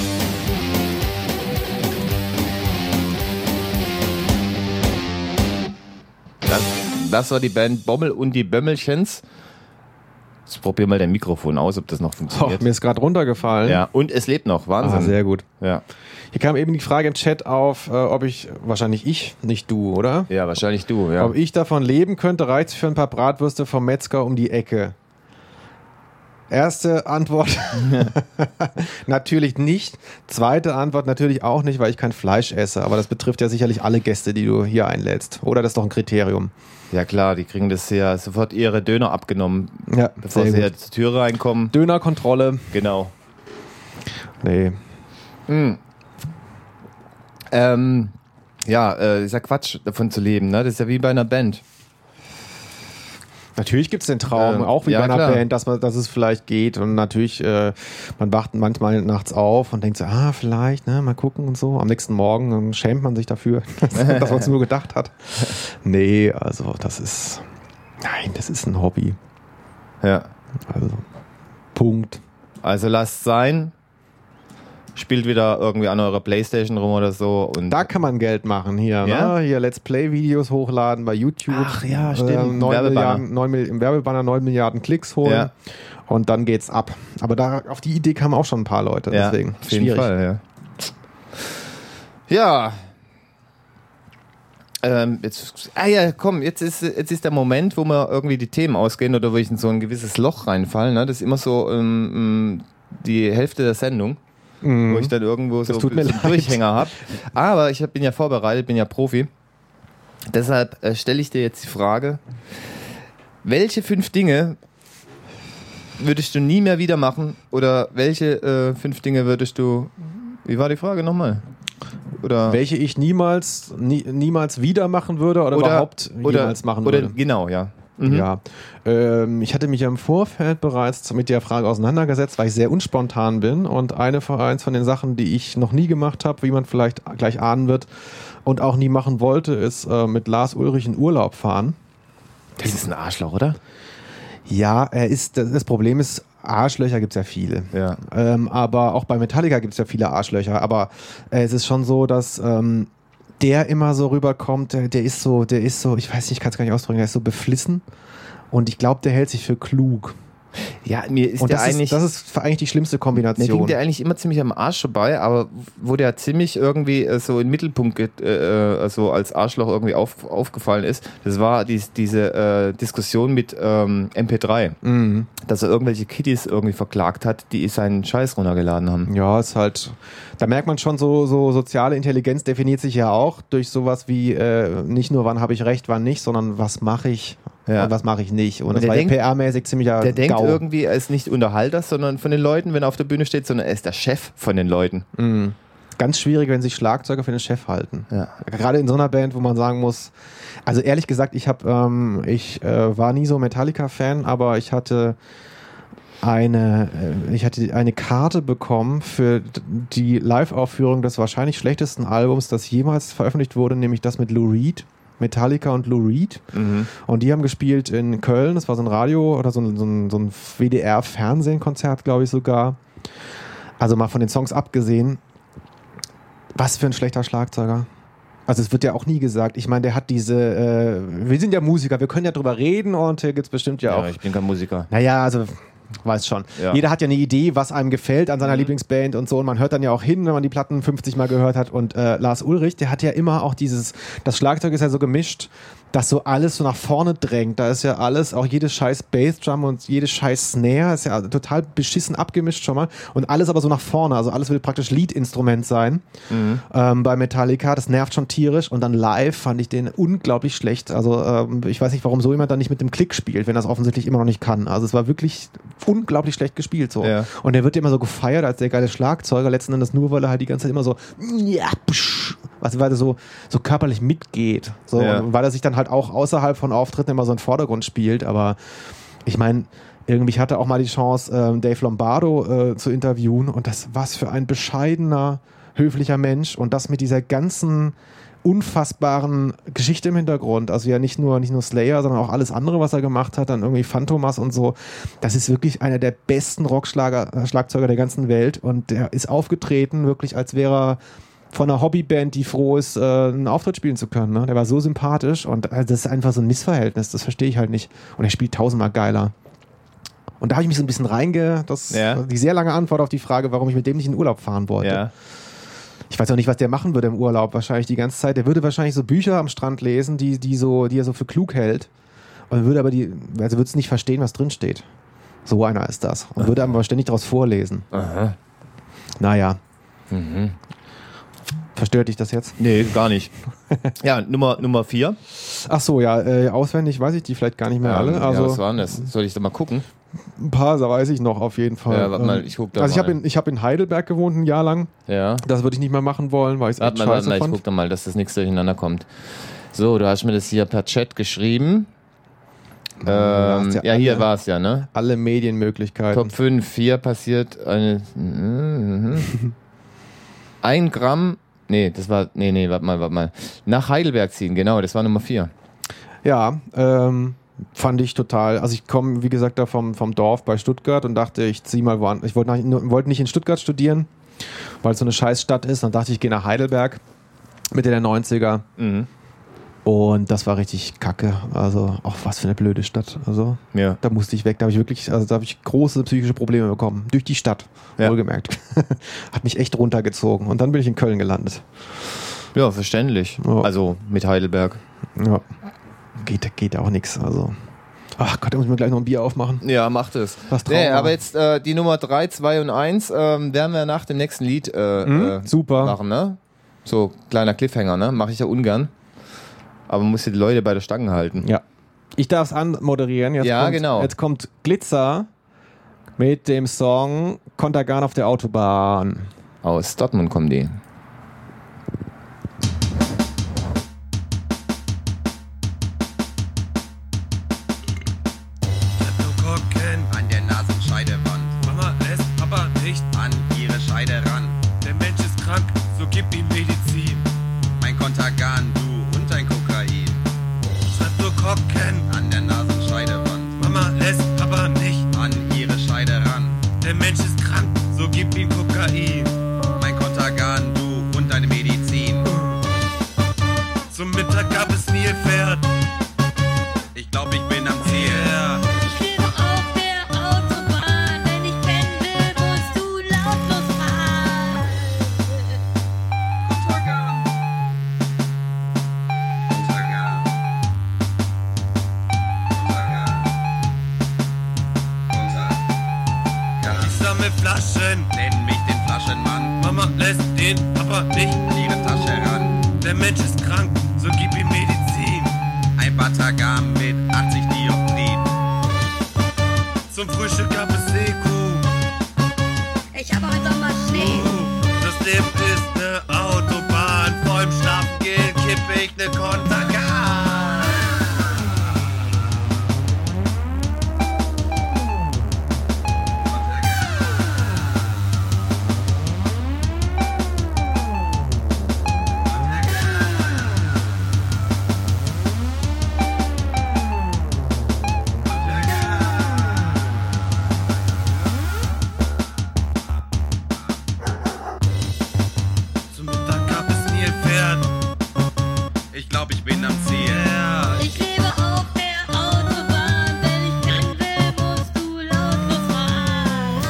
Das, das war die Band Bommel und die Bömmelchens. Jetzt probier mal dein Mikrofon aus, ob das noch Oh, funktioniert. mir ist gerade runtergefallen. Ja, und es lebt noch, Wahnsinn. Ah, sehr gut. Ja. Hier kam eben die Frage im Chat auf, äh, ob ich, wahrscheinlich ich, nicht du, oder? ja, wahrscheinlich du. Ja. Ob ich davon leben könnte, reicht's für ein paar Bratwürste vom Metzger um die Ecke. Erste Antwort, natürlich nicht. Zweite Antwort, natürlich auch nicht, weil ich kein Fleisch esse. Aber das betrifft ja sicherlich alle Gäste, die du hier einlädst. Oder das ist doch ein Kriterium. ja klar, die kriegen das ja sofort ihre Döner abgenommen, Ja, bevor sehr sie gut. ja zur Tür reinkommen. Dönerkontrolle. Genau. Nee. Ähm, ja, äh, ist ja Quatsch, davon zu leben, ne? Das ist ja wie bei einer Band. Natürlich gibt's den Traum, Ähm, auch wie ja, bei einer klar. Band, dass, man, dass es vielleicht geht. Und natürlich, äh, man wacht manchmal nachts auf und denkt so, ah, vielleicht, ne, mal gucken und so. Am nächsten Morgen ähm, schämt man sich dafür, dass, dass man es nur gedacht hat. Nee, also das ist, nein, das ist ein Hobby. Ja. Also, Punkt. Also lasst sein. Spielt wieder irgendwie an eurer Playstation rum oder so. Und Da kann man Geld machen hier. Ja? Ne? Hier Let's Play-Videos hochladen bei YouTube. Ach ja, stimmt. Ähm, neun Werbebanner. Milliarden, neun, Mil- im Werbebanner neun Milliarden Klicks holen. Ja. Und dann geht's ab. Aber da, auf die Idee kamen auch schon ein paar Leute. ja, Deswegen auf jeden schwierig. Fall, ja. Ja. Ähm, jetzt, ah ja, komm, jetzt ist, jetzt ist der Moment, wo mir irgendwie die Themen ausgehen oder wo ich in so ein gewisses Loch reinfalle. Ne? Das ist immer so ähm, die Hälfte der Sendung, wo ich dann irgendwo so, Das tut mir so einen leid. Durchhänger habe. Aber ich hab, bin ja vorbereitet, bin ja Profi. Deshalb äh, stelle ich dir jetzt die Frage, welche fünf Dinge würdest du nie mehr wieder machen oder welche äh, fünf Dinge würdest du, wie war die Frage nochmal? Oder Welche ich niemals, nie, niemals wieder machen würde oder, überhaupt oder, jemals machen oder, würde. Genau, ja. Mhm. Ja, ähm, ich hatte mich ja im Vorfeld bereits mit der Frage auseinandergesetzt, weil ich sehr unspontan bin und eine von, eins von den Sachen, die ich noch nie gemacht habe, wie man vielleicht gleich ahnen wird und auch nie machen wollte, ist äh, mit Lars Ulrich in Urlaub fahren. Das ist ein Arschloch, oder? Ja, er ist, das, das Problem ist, Arschlöcher gibt's ja viele. Ja. Ähm, aber auch bei Metallica gibt's ja viele Arschlöcher. Aber äh, es ist schon so, dass ähm, der immer so rüberkommt, der, der ist so, der ist so, ich weiß nicht, ich kann es gar nicht ausdrücken, der ist so beflissen. Und ich glaube, der hält sich für klug. Ja, mir ist Und der das eigentlich... ist, das ist eigentlich die schlimmste Mir Kombination. ging der eigentlich immer ziemlich am Arsch vorbei, aber wo der ziemlich irgendwie äh, so im Mittelpunkt get- äh, also als Arschloch irgendwie auf, aufgefallen ist, das war dies, diese äh, Diskussion mit ähm, M P drei, Mhm. dass er irgendwelche Kiddies irgendwie verklagt hat, die seinen Scheiß runtergeladen haben. Ja, ist halt, da merkt man schon so, so soziale Intelligenz definiert sich ja auch durch sowas wie äh, nicht nur wann habe ich recht, wann nicht, sondern was mache ich Ja. und was mache ich nicht. Und, Und das der war ja denkt- P R-mäßig ziemlicher Der denkt GAU. irgendwie, er ist nicht Unterhalter, sondern von den Leuten, wenn er auf der Bühne steht, sondern er ist der Chef von den Leuten. Mhm. Ganz schwierig, wenn sich Schlagzeuger für den Chef halten. Ja. Gerade in so einer Band, wo man sagen muss, also ehrlich gesagt, ich habe, ähm, ich äh, war nie so Metallica-Fan, aber ich hatte eine, äh, ich hatte eine Karte bekommen für d- die Live-Aufführung des wahrscheinlich schlechtesten Albums, das jemals veröffentlicht wurde, nämlich das mit Lou Reed. Metallica und Lou Reed. Mhm. Und die haben gespielt in Köln. Das war so ein Radio- oder so ein, so ein, so ein W D R-Fernsehkonzert, glaube ich sogar. Also mal von den Songs abgesehen. Was für ein schlechter Schlagzeuger. Also es wird ja auch nie gesagt. Ich meine, der hat diese, äh, wir sind ja Musiker, wir können ja drüber reden und hier gibt es bestimmt ja Ja, auch. ich bin kein Musiker. Naja, also weiß schon. Ja. Jeder hat ja eine Idee, was einem gefällt an seiner Mhm. Lieblingsband und so. Und man hört dann ja auch hin, wenn man die Platten fünfzig Mal gehört hat. Und äh, Lars Ulrich, der hat ja immer auch dieses, das Schlagzeug ist ja so gemischt, dass so alles so nach vorne drängt. Da ist ja alles, auch jede scheiß Bassdrum und jede scheiß Snare ist ja total beschissen abgemischt schon mal. Und alles aber so nach vorne. Also alles will praktisch Lead-Instrument sein. Mhm. Ähm, bei Metallica, das nervt schon tierisch. Und dann live fand ich den unglaublich schlecht. Also ähm, ich weiß nicht, warum so jemand dann nicht mit dem Klick spielt, wenn er es offensichtlich immer noch nicht kann. Also es war wirklich unglaublich schlecht gespielt so. Ja. Und der wird immer so gefeiert als der geile Schlagzeuger, letzten Endes nur, weil er halt die ganze Zeit immer so, ja, psch, was, weil er so, so körperlich mitgeht. So, Ja. und weil er sich dann halt auch außerhalb von Auftritten immer so im Vordergrund spielt. Aber ich meine, irgendwie, ich hatte auch mal die Chance, ähm, Dave Lombardo äh, zu interviewen und das, was für ein bescheidener, höflicher Mensch und das mit dieser ganzen unfassbaren Geschichte im Hintergrund, also ja nicht nur, nicht nur Slayer, sondern auch alles andere, was er gemacht hat, dann irgendwie Phantomas und so, das ist wirklich einer der besten Rockschlagzeuger der ganzen Welt und der ist aufgetreten, wirklich als wäre er von einer Hobbyband, die froh ist, äh, einen Auftritt spielen zu können. Ne? Der war so sympathisch und also das ist einfach so ein Missverhältnis, das verstehe ich halt nicht. Und er spielt tausendmal geiler. Und da habe ich mich so ein bisschen reinge... Das Ja. die sehr lange Antwort auf die Frage, warum ich mit dem nicht in Urlaub fahren wollte. Ja. Ich weiß auch nicht, was der machen würde im Urlaub, wahrscheinlich die ganze Zeit. Der würde wahrscheinlich so Bücher am Strand lesen, die, die, so, die er so für klug hält. Und würde aber die, also würde es nicht verstehen, was drin steht. So einer ist das. Und würde aber ständig daraus vorlesen. Aha. Naja. Mhm. Verstört dich das jetzt? Nee, gar nicht. Ja, Nummer, Nummer vier. Ach so, ja, äh, auswendig weiß ich die vielleicht gar nicht mehr alle. Ja, Also was war denn das? Soll ich da mal gucken? ein paar, da weiß ich noch auf jeden Fall. Ja, warte mal, Ähm, ich guck da Also ich mal. habe in, ich hab in Heidelberg gewohnt ein Jahr lang. Ja. Das würde ich nicht mehr machen wollen, weil ich es echt Warte mal, warte scheiße mal, ich fand. guck da mal, dass das nichts durcheinander kommt. So, du hast mir das hier per Chat geschrieben. du Ähm, hast ja, ja hier alle- war es ja, ne? Alle Medienmöglichkeiten. Top fünf, vier passiert eine. Mhm. Ein Gramm. Nee, das war. Nee, nee, warte mal, warte mal. Nach Heidelberg ziehen, genau, das war Nummer vier. Ja, ähm, fand ich total. Also ich komme, wie gesagt, da vom, vom Dorf bei Stuttgart und dachte, ich zieh mal woanders. Ich wollte nach- wollte nicht in Stuttgart studieren, weil es so eine Scheißstadt ist. Dann dachte ich, ich gehe nach Heidelberg, Mitte der neunziger. Mhm. Und das war richtig kacke. Also auch was für eine blöde Stadt. Also Ja. da musste ich weg. Da habe ich wirklich, also da habe ich große psychische Probleme bekommen. Durch die Stadt, Ja. wohlgemerkt. Hat mich echt runtergezogen. Und dann bin ich in Köln gelandet. Ja, verständlich. Ja. Also mit Heidelberg. Ja. Geht, geht auch nichts. Also. Ach Gott, da muss ich mir gleich noch ein Bier aufmachen. Ja, macht es. Was Nee, Trauma. aber jetzt äh, die Nummer drei, zwei und eins ähm, werden wir nach dem nächsten Lied äh, Mhm, äh, super. machen, ne? So, kleiner Cliffhanger, ne? Mache ich ja ungern. Aber man muss die Leute bei der Stange halten. Ja. Ich darf es anmoderieren. Jetzt Ja, kommt, genau. Jetzt kommt Glitzer mit dem Song Kontergan auf der Autobahn. Aus Dortmund kommen die. Gucken An der Nasenscheidewand, Mama lässt Papa nicht an ihre Scheide ran. Der Mensch ist krank, so gib ihm Medizin. Mein Kontergan, du und dein Kokain. Statt nur gucken An der Nasenscheidewand, Mama lässt Papa nicht an ihre Scheide ran. Der Mensch ist krank, so gib ihm Kokain. Mein Kontergan, du und deine Medizin. Zum Mittag gab es Nilpferd. Ich glaub, ich bin am Ziel. Yeah. Ich lebe auf der Autobahn, wenn ich pendel, musst du lautlos fahren. Kontergan. Kontergan. Kontergan. Kontergan. Ich sammle Flaschen, Nenn mich den Flaschenmann. Mama lässt den Papa nicht. An ihre Tasche ran. Der Mensch ist krank, so gib ihm Medizin. Ein Batagan mit achtzig Dioptrin. Zum Frühstück gab es Seekuh. Ich habe heute Sommer Schnee. Das Leben ist ne Autobahn. Vor dem Schlafen gehen kippe ich ne Kontergan. Zum Mittag gab es Nilpferd. Ich glaub, ich bin am Ziel. Yeah. Ich lebe auf der Autobahn, wenn ich pendel, musst du lautlos fahren.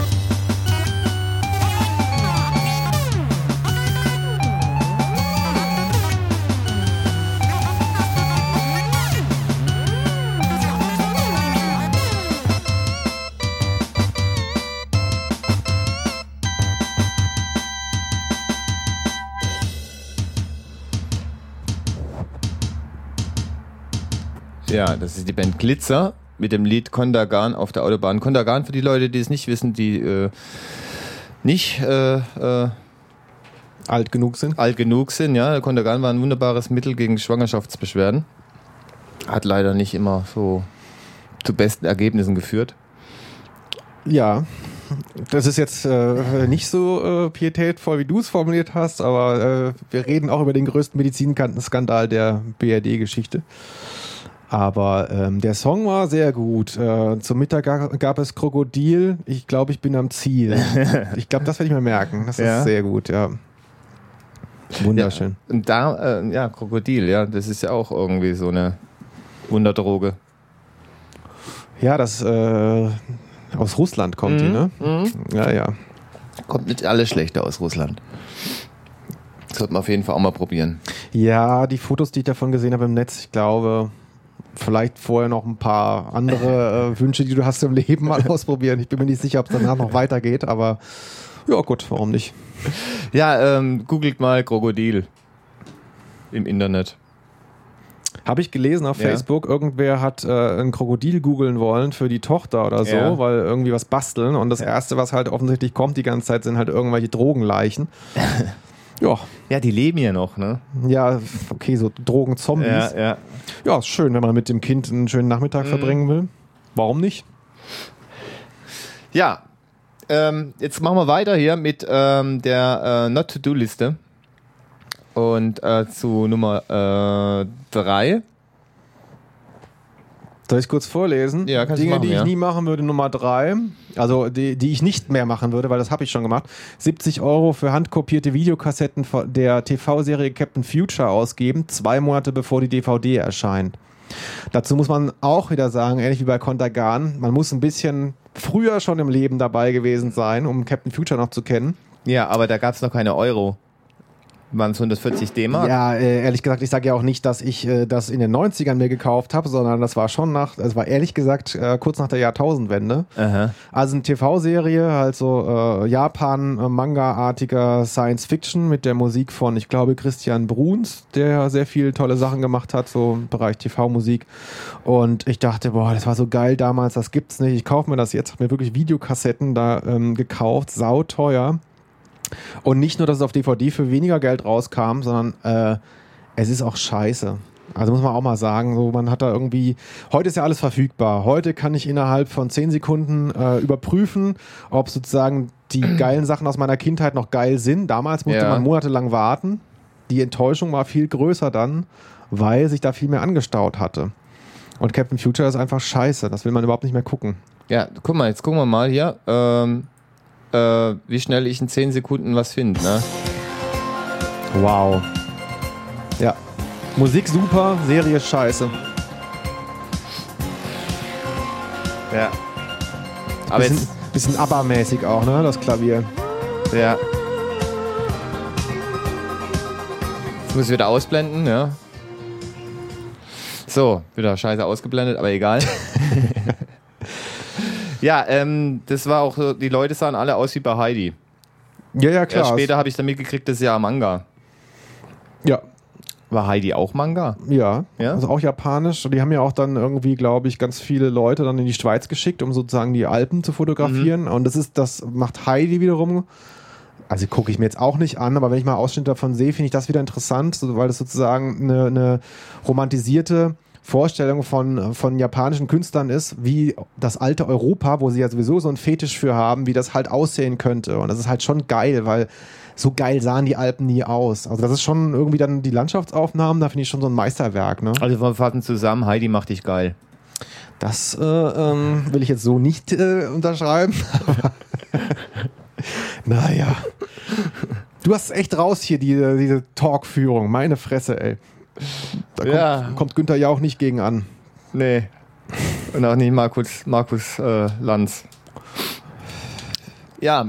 Ja, das ist die Band Glitzer mit dem Lied Kontergan auf der Autobahn. Kontergan, für die Leute, die es nicht wissen, die äh, nicht äh, äh, Alt genug sind. alt genug sind. Ja, Kontergan war ein wunderbares Mittel gegen Schwangerschaftsbeschwerden. Hat leider nicht immer so zu besten Ergebnissen geführt. Ja, das ist jetzt äh, nicht so äh, pietätvoll, wie du es formuliert hast, aber äh, wir reden auch über den größten Medizinskandal der B R D-Geschichte. Aber ähm, der Song war sehr gut. Äh, zum Mittag gab, gab es Krokodil. Ich glaube, ich bin am Ziel. Ich glaube, das werde ich mir merken. Das Ja. ist sehr gut, ja. Wunderschön. Ja, und da, äh, ja, Krokodil, ja, das ist ja auch irgendwie so eine Wunderdroge. Ja, das äh, aus Russland kommt die, ne? Ja, ja. Kommt nicht alles Schlechte aus Russland. Sollte man auf jeden Fall auch mal probieren. Ja, die Fotos, die ich davon gesehen habe im Netz, ich glaube, vielleicht vorher noch ein paar andere äh, Wünsche, die du hast im Leben mal ausprobieren. Ich bin mir nicht sicher, ob es danach noch weitergeht, aber ja gut, warum nicht? Ja, ähm, googelt mal Krokodil im Internet. Habe ich gelesen auf Ja. Facebook, irgendwer hat äh, ein Krokodil googeln wollen für die Tochter oder so, Ja. weil irgendwie was basteln und das Erste, was halt offensichtlich kommt die ganze Zeit, sind halt irgendwelche Drogenleichen. Ja, Ja, die leben ja noch, ne? ja, okay, so Drogenzombies. ja. Ja, ist schön, wenn man mit dem Kind einen schönen Nachmittag Mhm. verbringen will. Warum nicht? Ja, ähm, jetzt machen wir weiter hier mit ähm, der äh, Not-to-Do-Liste. Und äh, zu Nummer äh, drei. Soll ich kurz vorlesen? Ja, kannst du Dinge, machen, die ich ja. nie machen würde, Nummer drei. Also die, die ich nicht mehr machen würde, weil das habe ich schon gemacht. siebzig Euro für handkopierte Videokassetten von der T V-Serie Captain Future ausgeben, zwei Monate bevor die D V D erscheint. Dazu muss man auch wieder sagen, ähnlich wie bei Contergan, man muss ein bisschen früher schon im Leben dabei gewesen sein, um Captain Future noch zu kennen. Ja, aber da gab es noch keine Euro. Waren es hundertvierzig D-Mark? Ja, äh, ehrlich gesagt, ich sage ja auch nicht, dass ich äh, das in den neunzigern mir gekauft habe, sondern das war schon nach, es war ehrlich gesagt äh, kurz nach der Jahrtausendwende. Aha. Also eine T V-Serie, also äh, Japan-Manga-artiger Science-Fiction mit der Musik von, ich glaube, Christian Bruns, der sehr viele tolle Sachen gemacht hat, so im Bereich T V-Musik. Und ich dachte, boah, das war so geil damals, das gibt's nicht. Ich kaufe mir das jetzt, habe mir wirklich Videokassetten da ähm, gekauft, sauteuer. Und nicht nur, dass es auf D V D für weniger Geld rauskam, sondern äh, es ist auch scheiße. Also muss man auch mal sagen, so man hat da irgendwie, heute ist ja alles verfügbar. Heute kann ich innerhalb von zehn Sekunden äh, überprüfen, ob sozusagen die geilen Sachen aus meiner Kindheit noch geil sind. Damals musste Ja. man monatelang warten. Die Enttäuschung war viel größer dann, weil sich da viel mehr angestaut hatte. Und Captain Future ist einfach scheiße. Das will man überhaupt nicht mehr gucken. Ja, guck mal, jetzt gucken wir mal hier, ähm, äh, wie schnell ich in zehn Sekunden was finde, ne? Wow. Ja. Musik super, Serie scheiße. Ja. Aber bisschen, jetzt, bisschen ABBA-mäßig auch, ne? Das Klavier. ja. Jetzt muss ich wieder ausblenden, ja. So, wieder scheiße ausgeblendet, aber egal. Ja, ähm, das war auch so, die Leute sahen alle aus wie bei Heidi. Ja, ja, klar. Erst später habe ich dann mitgekriegt, das ist ja Manga. Ja, War Heidi auch Manga? ja. Ja? Also auch japanisch. Und die haben ja auch dann irgendwie, glaube ich, ganz viele Leute dann in die Schweiz geschickt, um sozusagen die Alpen zu fotografieren. Und das ist, das macht Heidi wiederum. Also gucke ich mir jetzt auch nicht an, aber wenn ich mal Ausschnitte davon sehe, finde ich das wieder interessant, so, weil das sozusagen eine, eine romantisierte Vorstellung von, von japanischen Künstlern ist, wie das alte Europa, wo sie ja sowieso so einen Fetisch für haben, wie das halt aussehen könnte. Und das ist halt schon geil, weil so geil sahen die Alpen nie aus. Also das ist schon irgendwie dann die Landschaftsaufnahmen, da finde ich schon so ein Meisterwerk. Ne? Also wir fassen zusammen, Heidi macht dich geil. Das äh, ähm, will ich jetzt so nicht äh, unterschreiben. Aber naja. Du hast echt raus hier, die, diese Talkführung. Meine Fresse, ey. Da kommt, Ja. kommt Günther ja auch nicht gegen an. Nee. Und auch nicht Markus, Markus äh, Lanz. Ja.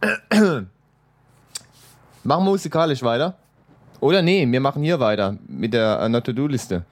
Machen wir musikalisch weiter? Oder nee, wir machen hier weiter mit der äh, Not-to-Do-Liste.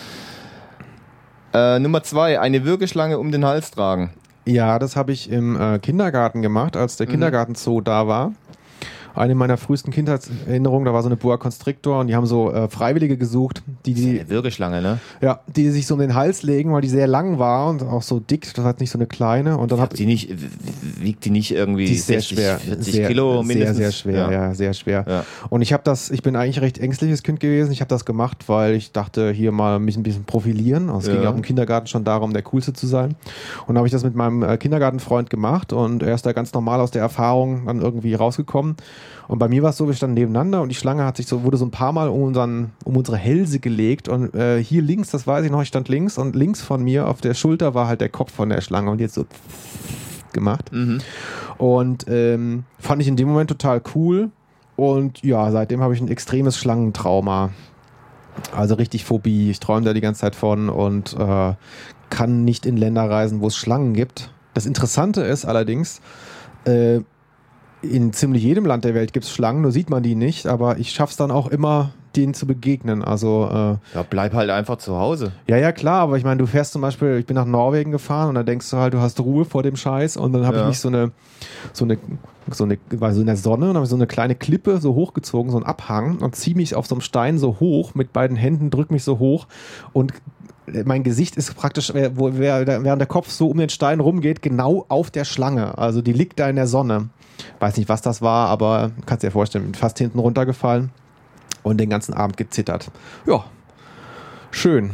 Äh, Nummer zwei, eine Würgeschlange um den Hals tragen. Ja, das habe ich im äh, Kindergarten gemacht, als der Kindergartenzoo da war. Eine meiner frühesten Kindheitserinnerungen, da war so eine Boa Constrictor und die haben so äh, Freiwillige gesucht, die die, Eine Würgeschlange, ne? ja, die sich so um den Hals legen, weil die sehr lang war und auch so dick, das hat nicht so eine kleine. Und dann hab Die nicht, wiegt die nicht irgendwie die ist sehr sechzig, schwer, vierzig sehr, Kilo mindestens? Sehr, sehr schwer, ja, Ja. sehr schwer. Ja. Und ich habe das, ich bin eigentlich recht ängstliches Kind gewesen. Ich habe das gemacht, weil ich dachte, hier mal mich ein bisschen profilieren. Also es Ja. ging ja auch im Kindergarten schon darum, der Coolste zu sein. Und dann habe ich das mit meinem äh, Kindergartenfreund gemacht und er ist da ganz normal aus der Erfahrung dann irgendwie rausgekommen. Und bei mir war es so, wir standen nebeneinander und die Schlange hat sich so, wurde so ein paar Mal um, unseren, um unsere Hälse gelegt und äh, hier links, das weiß ich noch, ich stand links und links von mir auf der Schulter war halt der Kopf von der Schlange und jetzt so gemacht. Mhm. Und ähm, fand ich in dem Moment total cool und ja, seitdem habe ich ein extremes Schlangentrauma. Also richtig Phobie, ich träume da die ganze Zeit von und äh, kann nicht in Länder reisen, wo es Schlangen gibt. Das Interessante ist allerdings, äh, in ziemlich jedem Land der Welt gibt es Schlangen, nur sieht man die nicht, aber ich schaff's dann auch immer, denen zu begegnen. Also äh, Ja, bleib halt einfach zu Hause. ja, ja, klar, aber ich meine, du fährst zum Beispiel, ich bin nach Norwegen gefahren und da denkst du halt, du hast Ruhe vor dem Scheiß und dann habe Ja. ich mich so eine, so eine, so eine, war so in der Sonne und habe so eine kleine Klippe so hochgezogen, so einen Abhang und zieh mich auf so einem Stein so hoch mit beiden Händen, drück mich so hoch und mein Gesicht ist praktisch, wo, während der Kopf so um den Stein rumgeht, genau auf der Schlange. Also die liegt da in der Sonne. Weiß nicht, was das war, aber kannst dir ja vorstellen, bin fast hinten runtergefallen und den ganzen Abend gezittert. Ja, schön.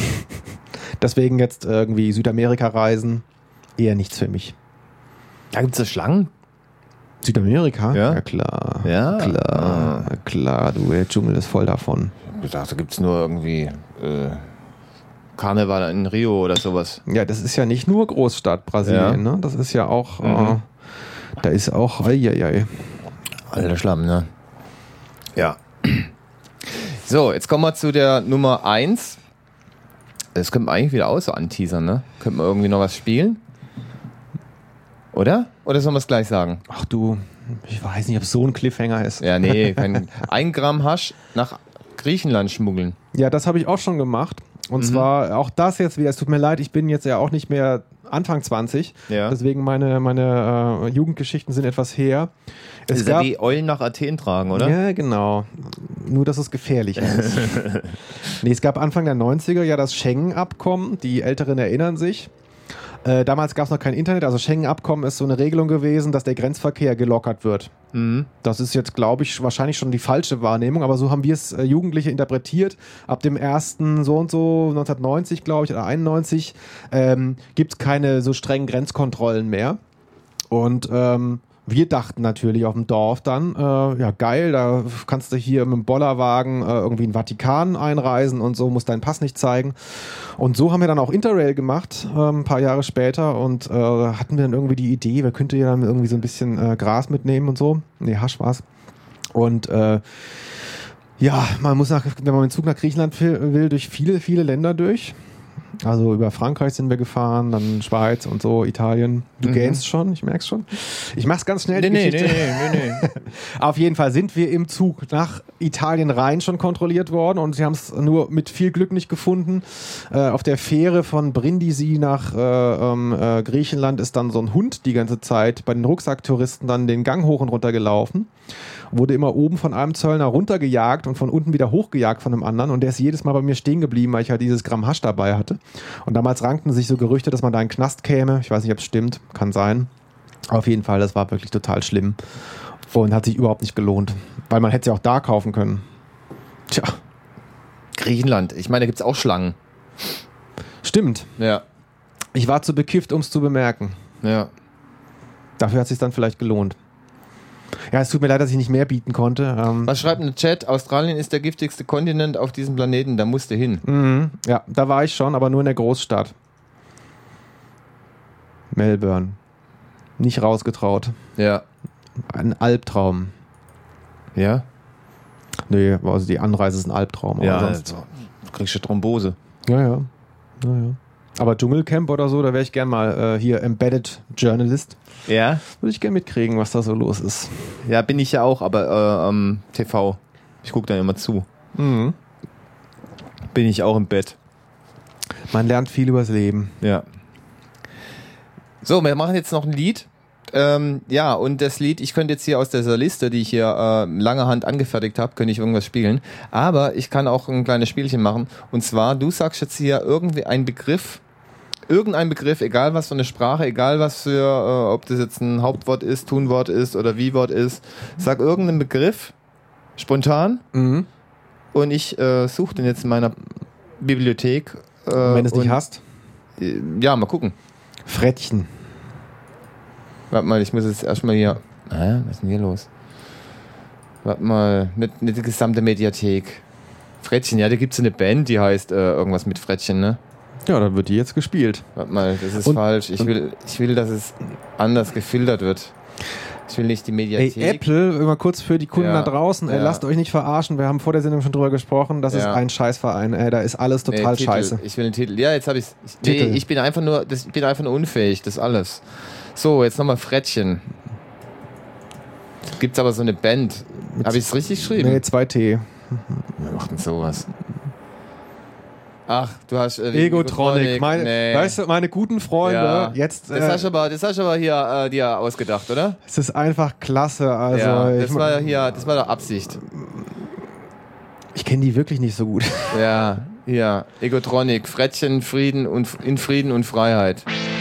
Deswegen jetzt irgendwie Südamerika reisen, eher nichts für mich. Da gibt's ja Schlangen. Südamerika? Ja. Ja, klar. Ja? Klar, Ah. klar, du, der Dschungel ist voll davon. Ich dachte, da gibt's nur irgendwie äh, Karneval in Rio oder sowas. Ja, das ist ja nicht nur Großstadt Brasilien, Ja. ne? Das ist ja auch, Mhm. äh, da ist auch, eieiei. Alter Schlamm, ne? Ja. So, jetzt kommen wir zu der Nummer eins. Das könnte man eigentlich wieder auch so anteasern, ne? Könnte man irgendwie noch was spielen? Oder? Oder sollen wir es gleich sagen? Ach du, ich weiß nicht, ob es so ein Cliffhanger ist. Ja, nee, kein, ein Gramm Hasch nach Griechenland schmuggeln. Ja, das habe ich auch schon gemacht. Und Mhm. zwar auch das jetzt wieder, es tut mir leid, ich bin jetzt ja auch nicht mehr Anfang zwanzig. Ja. Deswegen meine, meine äh, Jugendgeschichten sind etwas her. Das Es ist ja gab, wie Eulen nach Athen tragen, oder? Ja, genau. Nur, dass es gefährlich ist. Nee, es gab Anfang der neunziger ja das Schengen-Abkommen. Die Älteren erinnern sich. Äh, damals gab es noch kein Internet. Also Schengen-Abkommen ist so eine Regelung gewesen, dass der Grenzverkehr gelockert wird. Mhm. Das ist jetzt, glaube ich, wahrscheinlich schon die falsche Wahrnehmung, aber so haben wir es äh, Jugendliche interpretiert. Ab dem ersten so und so, neunzehnhundertneunzig, glaube ich, oder einundneunzig, ähm, gibt es keine so strengen Grenzkontrollen mehr. Und ähm, wir dachten natürlich auf dem Dorf dann, äh, ja geil, da kannst du hier mit dem Bollerwagen äh, irgendwie in den Vatikan einreisen und so, musst deinen Pass nicht zeigen. Und so haben wir dann auch Interrail gemacht, äh, ein paar Jahre später und äh, hatten wir dann irgendwie die Idee, wir könnten ja dann irgendwie so ein bisschen äh, Gras mitnehmen und so. Nee, Hasch war's. Und äh, ja, man muss, nach, wenn man mit dem Zug nach Griechenland will, durch viele, viele Länder durch. Also über Frankreich sind wir gefahren, dann Schweiz und so, Italien. Du Mhm. gähnst schon, ich merk's schon. Ich mach's ganz schnell. Nee, die nee, nee, Geschichte. nee, nee, nee. Auf jeden Fall sind wir im Zug nach Italien rein schon kontrolliert worden und sie haben es nur mit viel Glück nicht gefunden. Äh, auf der Fähre von Brindisi nach äh, ähm, äh, Griechenland ist dann so ein Hund die ganze Zeit bei den Rucksacktouristen dann den Gang hoch und runter gelaufen. Wurde immer oben von einem Zöllner runtergejagt und von unten wieder hochgejagt von einem anderen und der ist jedes Mal bei mir stehen geblieben, weil ich halt dieses Gramm Hasch dabei hatte. Und damals rankten sich so Gerüchte, dass man da in den Knast käme. Ich weiß nicht, ob es stimmt, kann sein. Auf jeden Fall, das war wirklich total schlimm und hat sich überhaupt nicht gelohnt, weil man hätte sie auch da kaufen können. Tja, Griechenland, ich meine, da gibt's auch Schlangen. stimmt. Ja, Ich war zu bekifft, um es zu bemerken. ja. Dafür hat es sich dann vielleicht gelohnt. Ja, es tut mir leid, dass ich nicht mehr bieten konnte. Ähm, Was schreibt denn der Chat? Australien ist der giftigste Kontinent auf diesem Planeten, da musst du hin. mhm. Ja, da war ich schon, aber nur in der Großstadt. Melbourne. Nicht rausgetraut. Ja. Ein Albtraum. Ja? Nee, also die Anreise ist ein Albtraum. Aber Ja, sonst. also, du kriegst ja Thrombose. Ja, ja. ja, ja. Aber Dschungelcamp oder so, da wäre ich gern mal äh, hier Embedded Journalist. Ja? Würde ich gern mitkriegen, was da so los ist. Ja, bin ich ja auch, aber äh, am T V. Ich gucke dann immer zu. Mhm. Bin ich auch im Bett. Man lernt viel übers Leben. Ja. So, wir machen jetzt noch ein Lied. Ähm, ja, und das Lied, ich könnte jetzt hier aus dieser Liste, die ich hier äh, lange Hand angefertigt habe, könnte ich irgendwas spielen. Aber ich kann auch ein kleines Spielchen machen. Und zwar, du sagst jetzt hier irgendwie einen Begriff, irgendein Begriff, egal was für eine Sprache, egal was für, äh, ob das jetzt ein Hauptwort ist, Tunwort ist oder Wie-Wort ist. Sag irgendeinen Begriff, spontan. Mhm. Und ich äh, suche den jetzt in meiner Bibliothek. Äh, Wenn du es nicht und, hast. äh, Ja, mal gucken. Frettchen. Warte mal, ich muss jetzt erstmal hier. Hä? Was ist denn hier los? Warte mal, mit, mit der gesamten Mediathek. Frettchen, ja, da gibt es eine Band, die heißt äh, irgendwas mit Frettchen, ne? Ja, dann wird die jetzt gespielt. Warte mal, das ist Und- falsch. Ich will, ich will, dass es anders gefiltert wird. Ich will nicht die Ey, Mediathek. Apple, immer kurz für die Kunden Ja, da draußen, ey, ja. lasst euch nicht verarschen. Wir haben vor der Sendung schon drüber gesprochen. Das ist Ja. ein Scheißverein. Ey, da ist alles total Nee, Titel. scheiße. Ich will einen Titel. Ja, jetzt habe ich es. Nee, Titel. ich bin einfach nur, das, ich bin einfach nur unfähig, das alles. So, jetzt nochmal Frettchen. Gibt's aber so eine Band. Habe ich es richtig geschrieben? Nee, zwei T. Wer macht denn sowas? Ach, du hast äh, Egotronic. Meine, nee. Weißt du, meine guten Freunde, Ja. jetzt. Das Äh, hast du aber, das hast du aber hier äh, dir ausgedacht, oder? es ist einfach klasse. Also, ja, ich, das war hier, das war der Absicht. ich kenne die wirklich nicht so gut. Ja, hier, Egotronic, Frettchen, Frieden und in Frieden und Freiheit.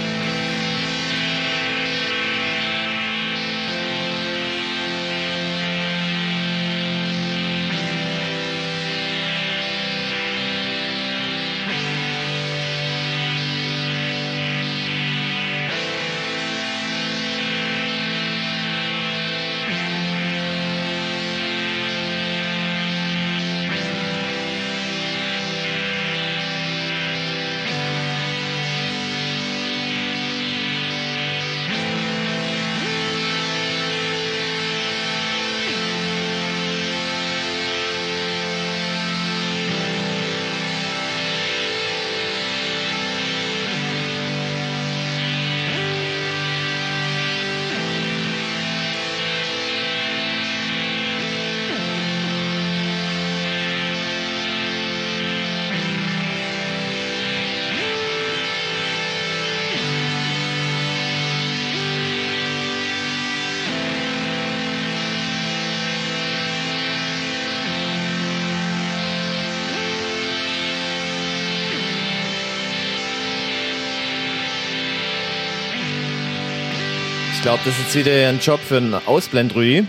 Ich glaube, das ist jetzt wieder ein Job für einen Ausblendrüdi.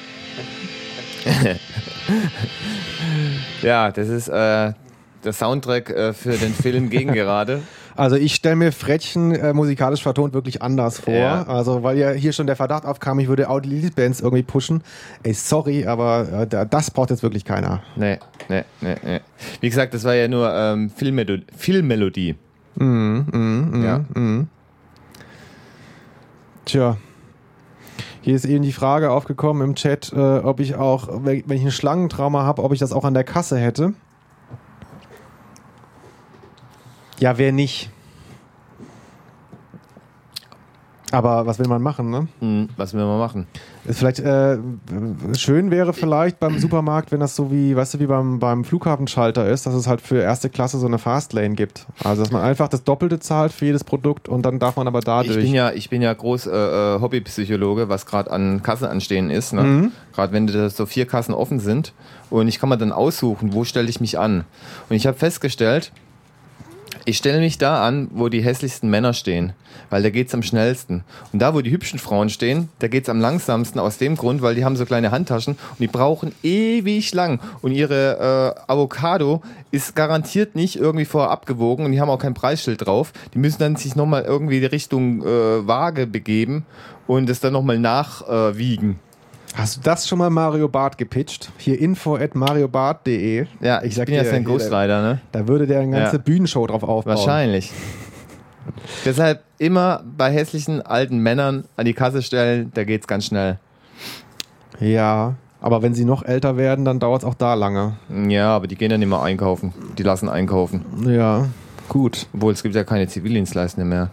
Ja, das ist äh, der Soundtrack äh, für den Film Gegengerade. Also ich stelle mir Frettchen äh, musikalisch vertont wirklich anders vor. Ja. Also weil ja hier schon der Verdacht aufkam, ich würde Audi-Bands irgendwie pushen. Ey, sorry, aber äh, da- das braucht jetzt wirklich keiner. Nee, nee, nee, nee. Wie gesagt, das war ja nur ähm, Filmmelodie. Filmmelodie. Mhm, mhm, Ja. mhm. Tja. Hier ist eben die Frage aufgekommen im Chat, äh, ob ich auch, wenn wenn ich ein Schlangentrauma habe, ob ich das auch an der Kasse hätte. Ja, wer nicht? Aber was will man machen, ne? Hm, was will man machen? Ist vielleicht äh, schön wäre vielleicht beim Supermarkt, wenn das so wie, weißt du, wie beim, beim Flughafenschalter ist, dass es halt für erste Klasse so eine Fastlane gibt. Also dass man einfach das Doppelte zahlt für jedes Produkt und dann darf man aber dadurch. Ich bin ja, ich bin ja groß äh, äh, Hobbypsychologe, was gerade an Kassen anstehen ist. Ne? Mhm. Gerade wenn da so vier Kassen offen sind und ich kann mir dann aussuchen, wo stelle ich mich an. Und ich habe festgestellt, ich stelle mich da an, wo die hässlichsten Männer stehen, weil da geht's am schnellsten. Und da, wo die hübschen Frauen stehen, da geht's am langsamsten aus dem Grund, weil die haben so kleine Handtaschen und die brauchen ewig lang. Und ihre äh, Avocado ist garantiert nicht irgendwie vorher abgewogen und die haben auch kein Preisschild drauf. Die müssen dann sich nochmal irgendwie Richtung äh, Waage begeben und es dann nochmal nachwiegen. Äh, Hast du das schon mal Mario Barth gepitcht? Hier info at mariobart punkt de. ja, ich, Ich sag bin ja dir, sein hier, Ghostwriter, ne? Da würde der eine ganze Ja. Bühnenshow drauf aufbauen. Wahrscheinlich. Deshalb immer bei hässlichen alten Männern an die Kasse stellen, da geht's ganz schnell. Ja, aber wenn sie noch älter werden, dann dauert es auch da lange. Ja, aber die gehen dann immer einkaufen. Die lassen einkaufen. Ja, gut. Obwohl, es gibt ja keine Zivildienstleistende mehr.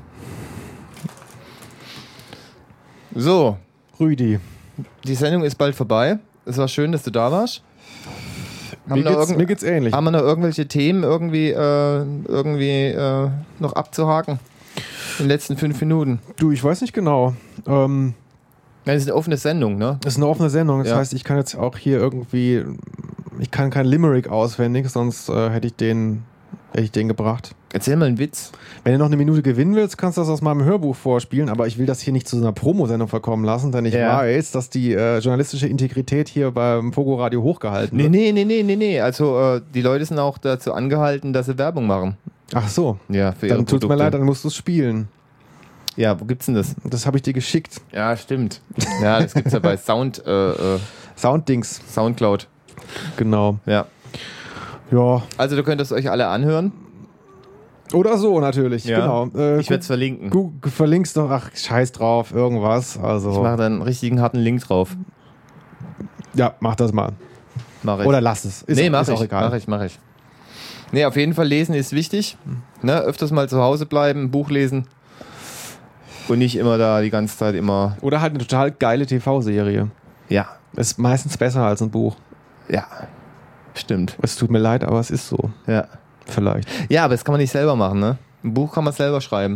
So, Rüdi, die Sendung ist bald vorbei. Es war schön, dass du da warst. Haben mir wir, noch geht's, irgend- mir geht's ähnlich. haben wir noch irgendwelche Themen irgendwie, äh, irgendwie äh, noch abzuhaken? In den letzten fünf Minuten. Du, ich weiß nicht genau. Ähm, Das ist eine offene Sendung, ne? das ist eine offene Sendung. Das Ja. heißt, ich kann jetzt auch hier irgendwie, ich kann kein Limerick auswendig, sonst äh, hätte ich den, hätte ich den gebracht. Erzähl mal einen Witz. Wenn du noch eine Minute gewinnen willst, kannst du das aus meinem Hörbuch vorspielen, aber ich will das hier nicht zu so einer Promosendung verkommen lassen, denn ich Ja. weiß, dass die äh, journalistische Integrität hier beim Pogo Radio hochgehalten Nee, wird. nee, nee, nee, nee, nee. Also äh, die Leute sind auch dazu angehalten, dass sie Werbung machen. Ach so, Ja, für ihre dann tut's mir Produkte. leid, dann musst du es spielen. Ja, wo gibt's denn das? Das habe ich dir geschickt. Ja, stimmt. Ja, das gibt's ja bei Sound, äh, äh, Sounddings, Soundcloud. genau. Ja. Ja, Also du könnt es euch alle anhören. oder so natürlich, Ja. genau. Äh, Ich werde es verlinken. Du verlinkst doch, ach, scheiß drauf, irgendwas. Also, Ich mache da einen richtigen harten Link drauf. ja, mach das mal. Mach ich. Oder lass es. Ist, nee, mach ist ich, auch egal. mach ich, mach ich. Nee, auf jeden Fall lesen ist wichtig. Ne, öfters mal zu Hause bleiben, ein Buch lesen. Und nicht immer da die ganze Zeit immer. Oder halt eine total geile T V-Serie. Ja, Ist meistens besser als ein Buch. ja. Stimmt. Es tut mir leid, aber es ist so. Ja. Vielleicht. Ja, aber das kann man nicht selber machen, ne? Ein Buch kann man selber schreiben.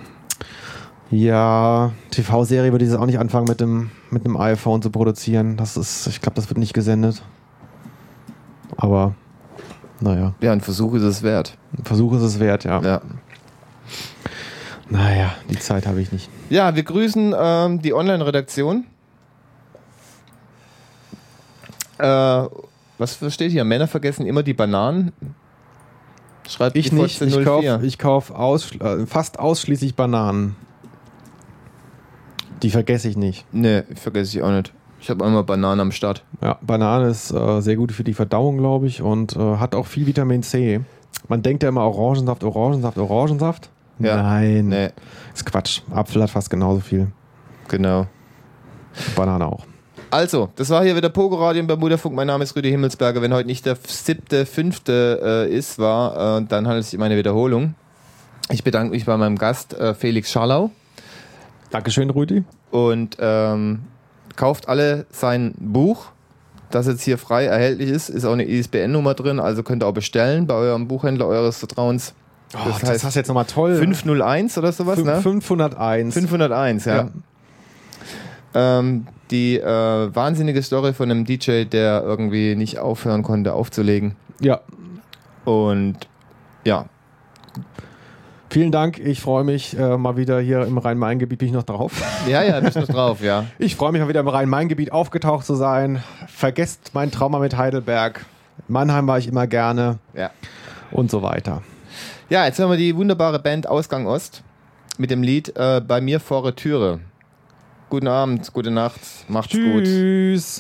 Ja, T V-Serie würde ich jetzt auch nicht anfangen mit dem, mit einem iPhone zu produzieren. Das ist, ich glaube, das wird nicht gesendet. Aber, naja, Ja, ein Versuch ist es wert. ein Versuch ist es wert, ja. Ja. Naja, die Zeit habe ich nicht. Ja, wir grüßen ähm, die Online-Redaktion. Äh, was steht hier? Männer vergessen immer die Bananen. Schreibt Ich die nicht. Fotze Ich null kaufe vier. ich kauf ausschl- äh, fast ausschließlich Bananen. Die vergesse ich nicht. Nee, vergesse ich auch nicht. Ich habe einmal Bananen am Start. Ja, Banane ist äh, sehr gut für die Verdauung, glaube ich, und äh, hat auch viel Vitamin C. Man denkt ja immer Orangensaft, Orangensaft, Orangensaft. Ja. Nein, Nee, ist Quatsch. Apfel hat fast genauso viel. genau. Banane auch. Also, das war hier wieder Pogo Radio im Bermuda-Funk. Mein Name ist Rüdi Himmelsberger. Wenn heute nicht der siebte, fünfte äh, ist, war, äh, dann handelt es sich um eine Wiederholung. Ich bedanke mich bei meinem Gast äh, Felix Scharlau Dankeschön, Rüdi. und ähm, kauft alle sein Buch, das jetzt hier frei erhältlich ist. Ist auch eine I S B N-Nummer drin, also könnt ihr auch bestellen bei eurem Buchhändler eures Vertrauens. Oh, Das das, heißt hast du jetzt nochmal toll. fünf null eins oder sowas, Fün- ne? fünfhunderteins. fünfhunderteins, ja. Ja. Ähm, die äh, wahnsinnige Story von einem D J, der irgendwie nicht aufhören konnte aufzulegen. Ja. Und ja, Vielen Dank. Ich freue mich äh, mal wieder hier im Rhein-Main-Gebiet. Bin ich noch drauf? ja, ja, bist du drauf, ja. Ich freue mich mal wieder im Rhein-Main-Gebiet aufgetaucht zu sein. Vergesst mein Trauma mit Heidelberg. Mannheim war ich immer gerne Ja, und so weiter. ja jetzt hören wir die wunderbare Band Ausgang Ost mit dem Lied äh, Bei mir vor der Türe. Guten Abend, gute Nacht, macht's gut. Tschüss.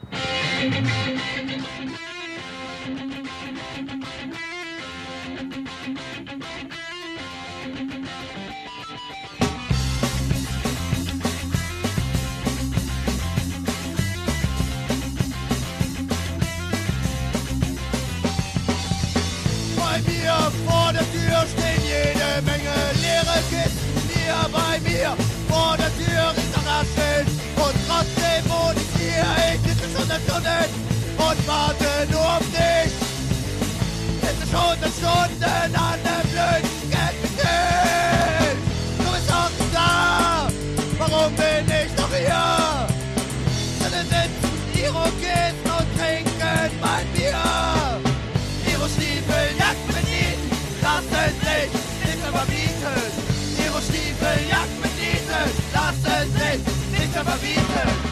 Bei mir vor der Tür stehen jede Menge leere Kisten. Hier bei mir vor der Tür ist noch das Schild. Und trotzdem wohne ich hier. Ich sitze schon seit Stunden und warte nur auf dich. Sitze schon seit Stunden an dem blöden Geldbündel. Du bist auch da. Warum bin ich noch hier? Alle sitzen Irokesen und trinken mein Bier. Ihre Stiefel, Jacken mit Nieten, lassen sich nicht mehr verbieten. Ihre Stiefel, Jacken mit Nieten, lassen sich nicht mehr verbieten.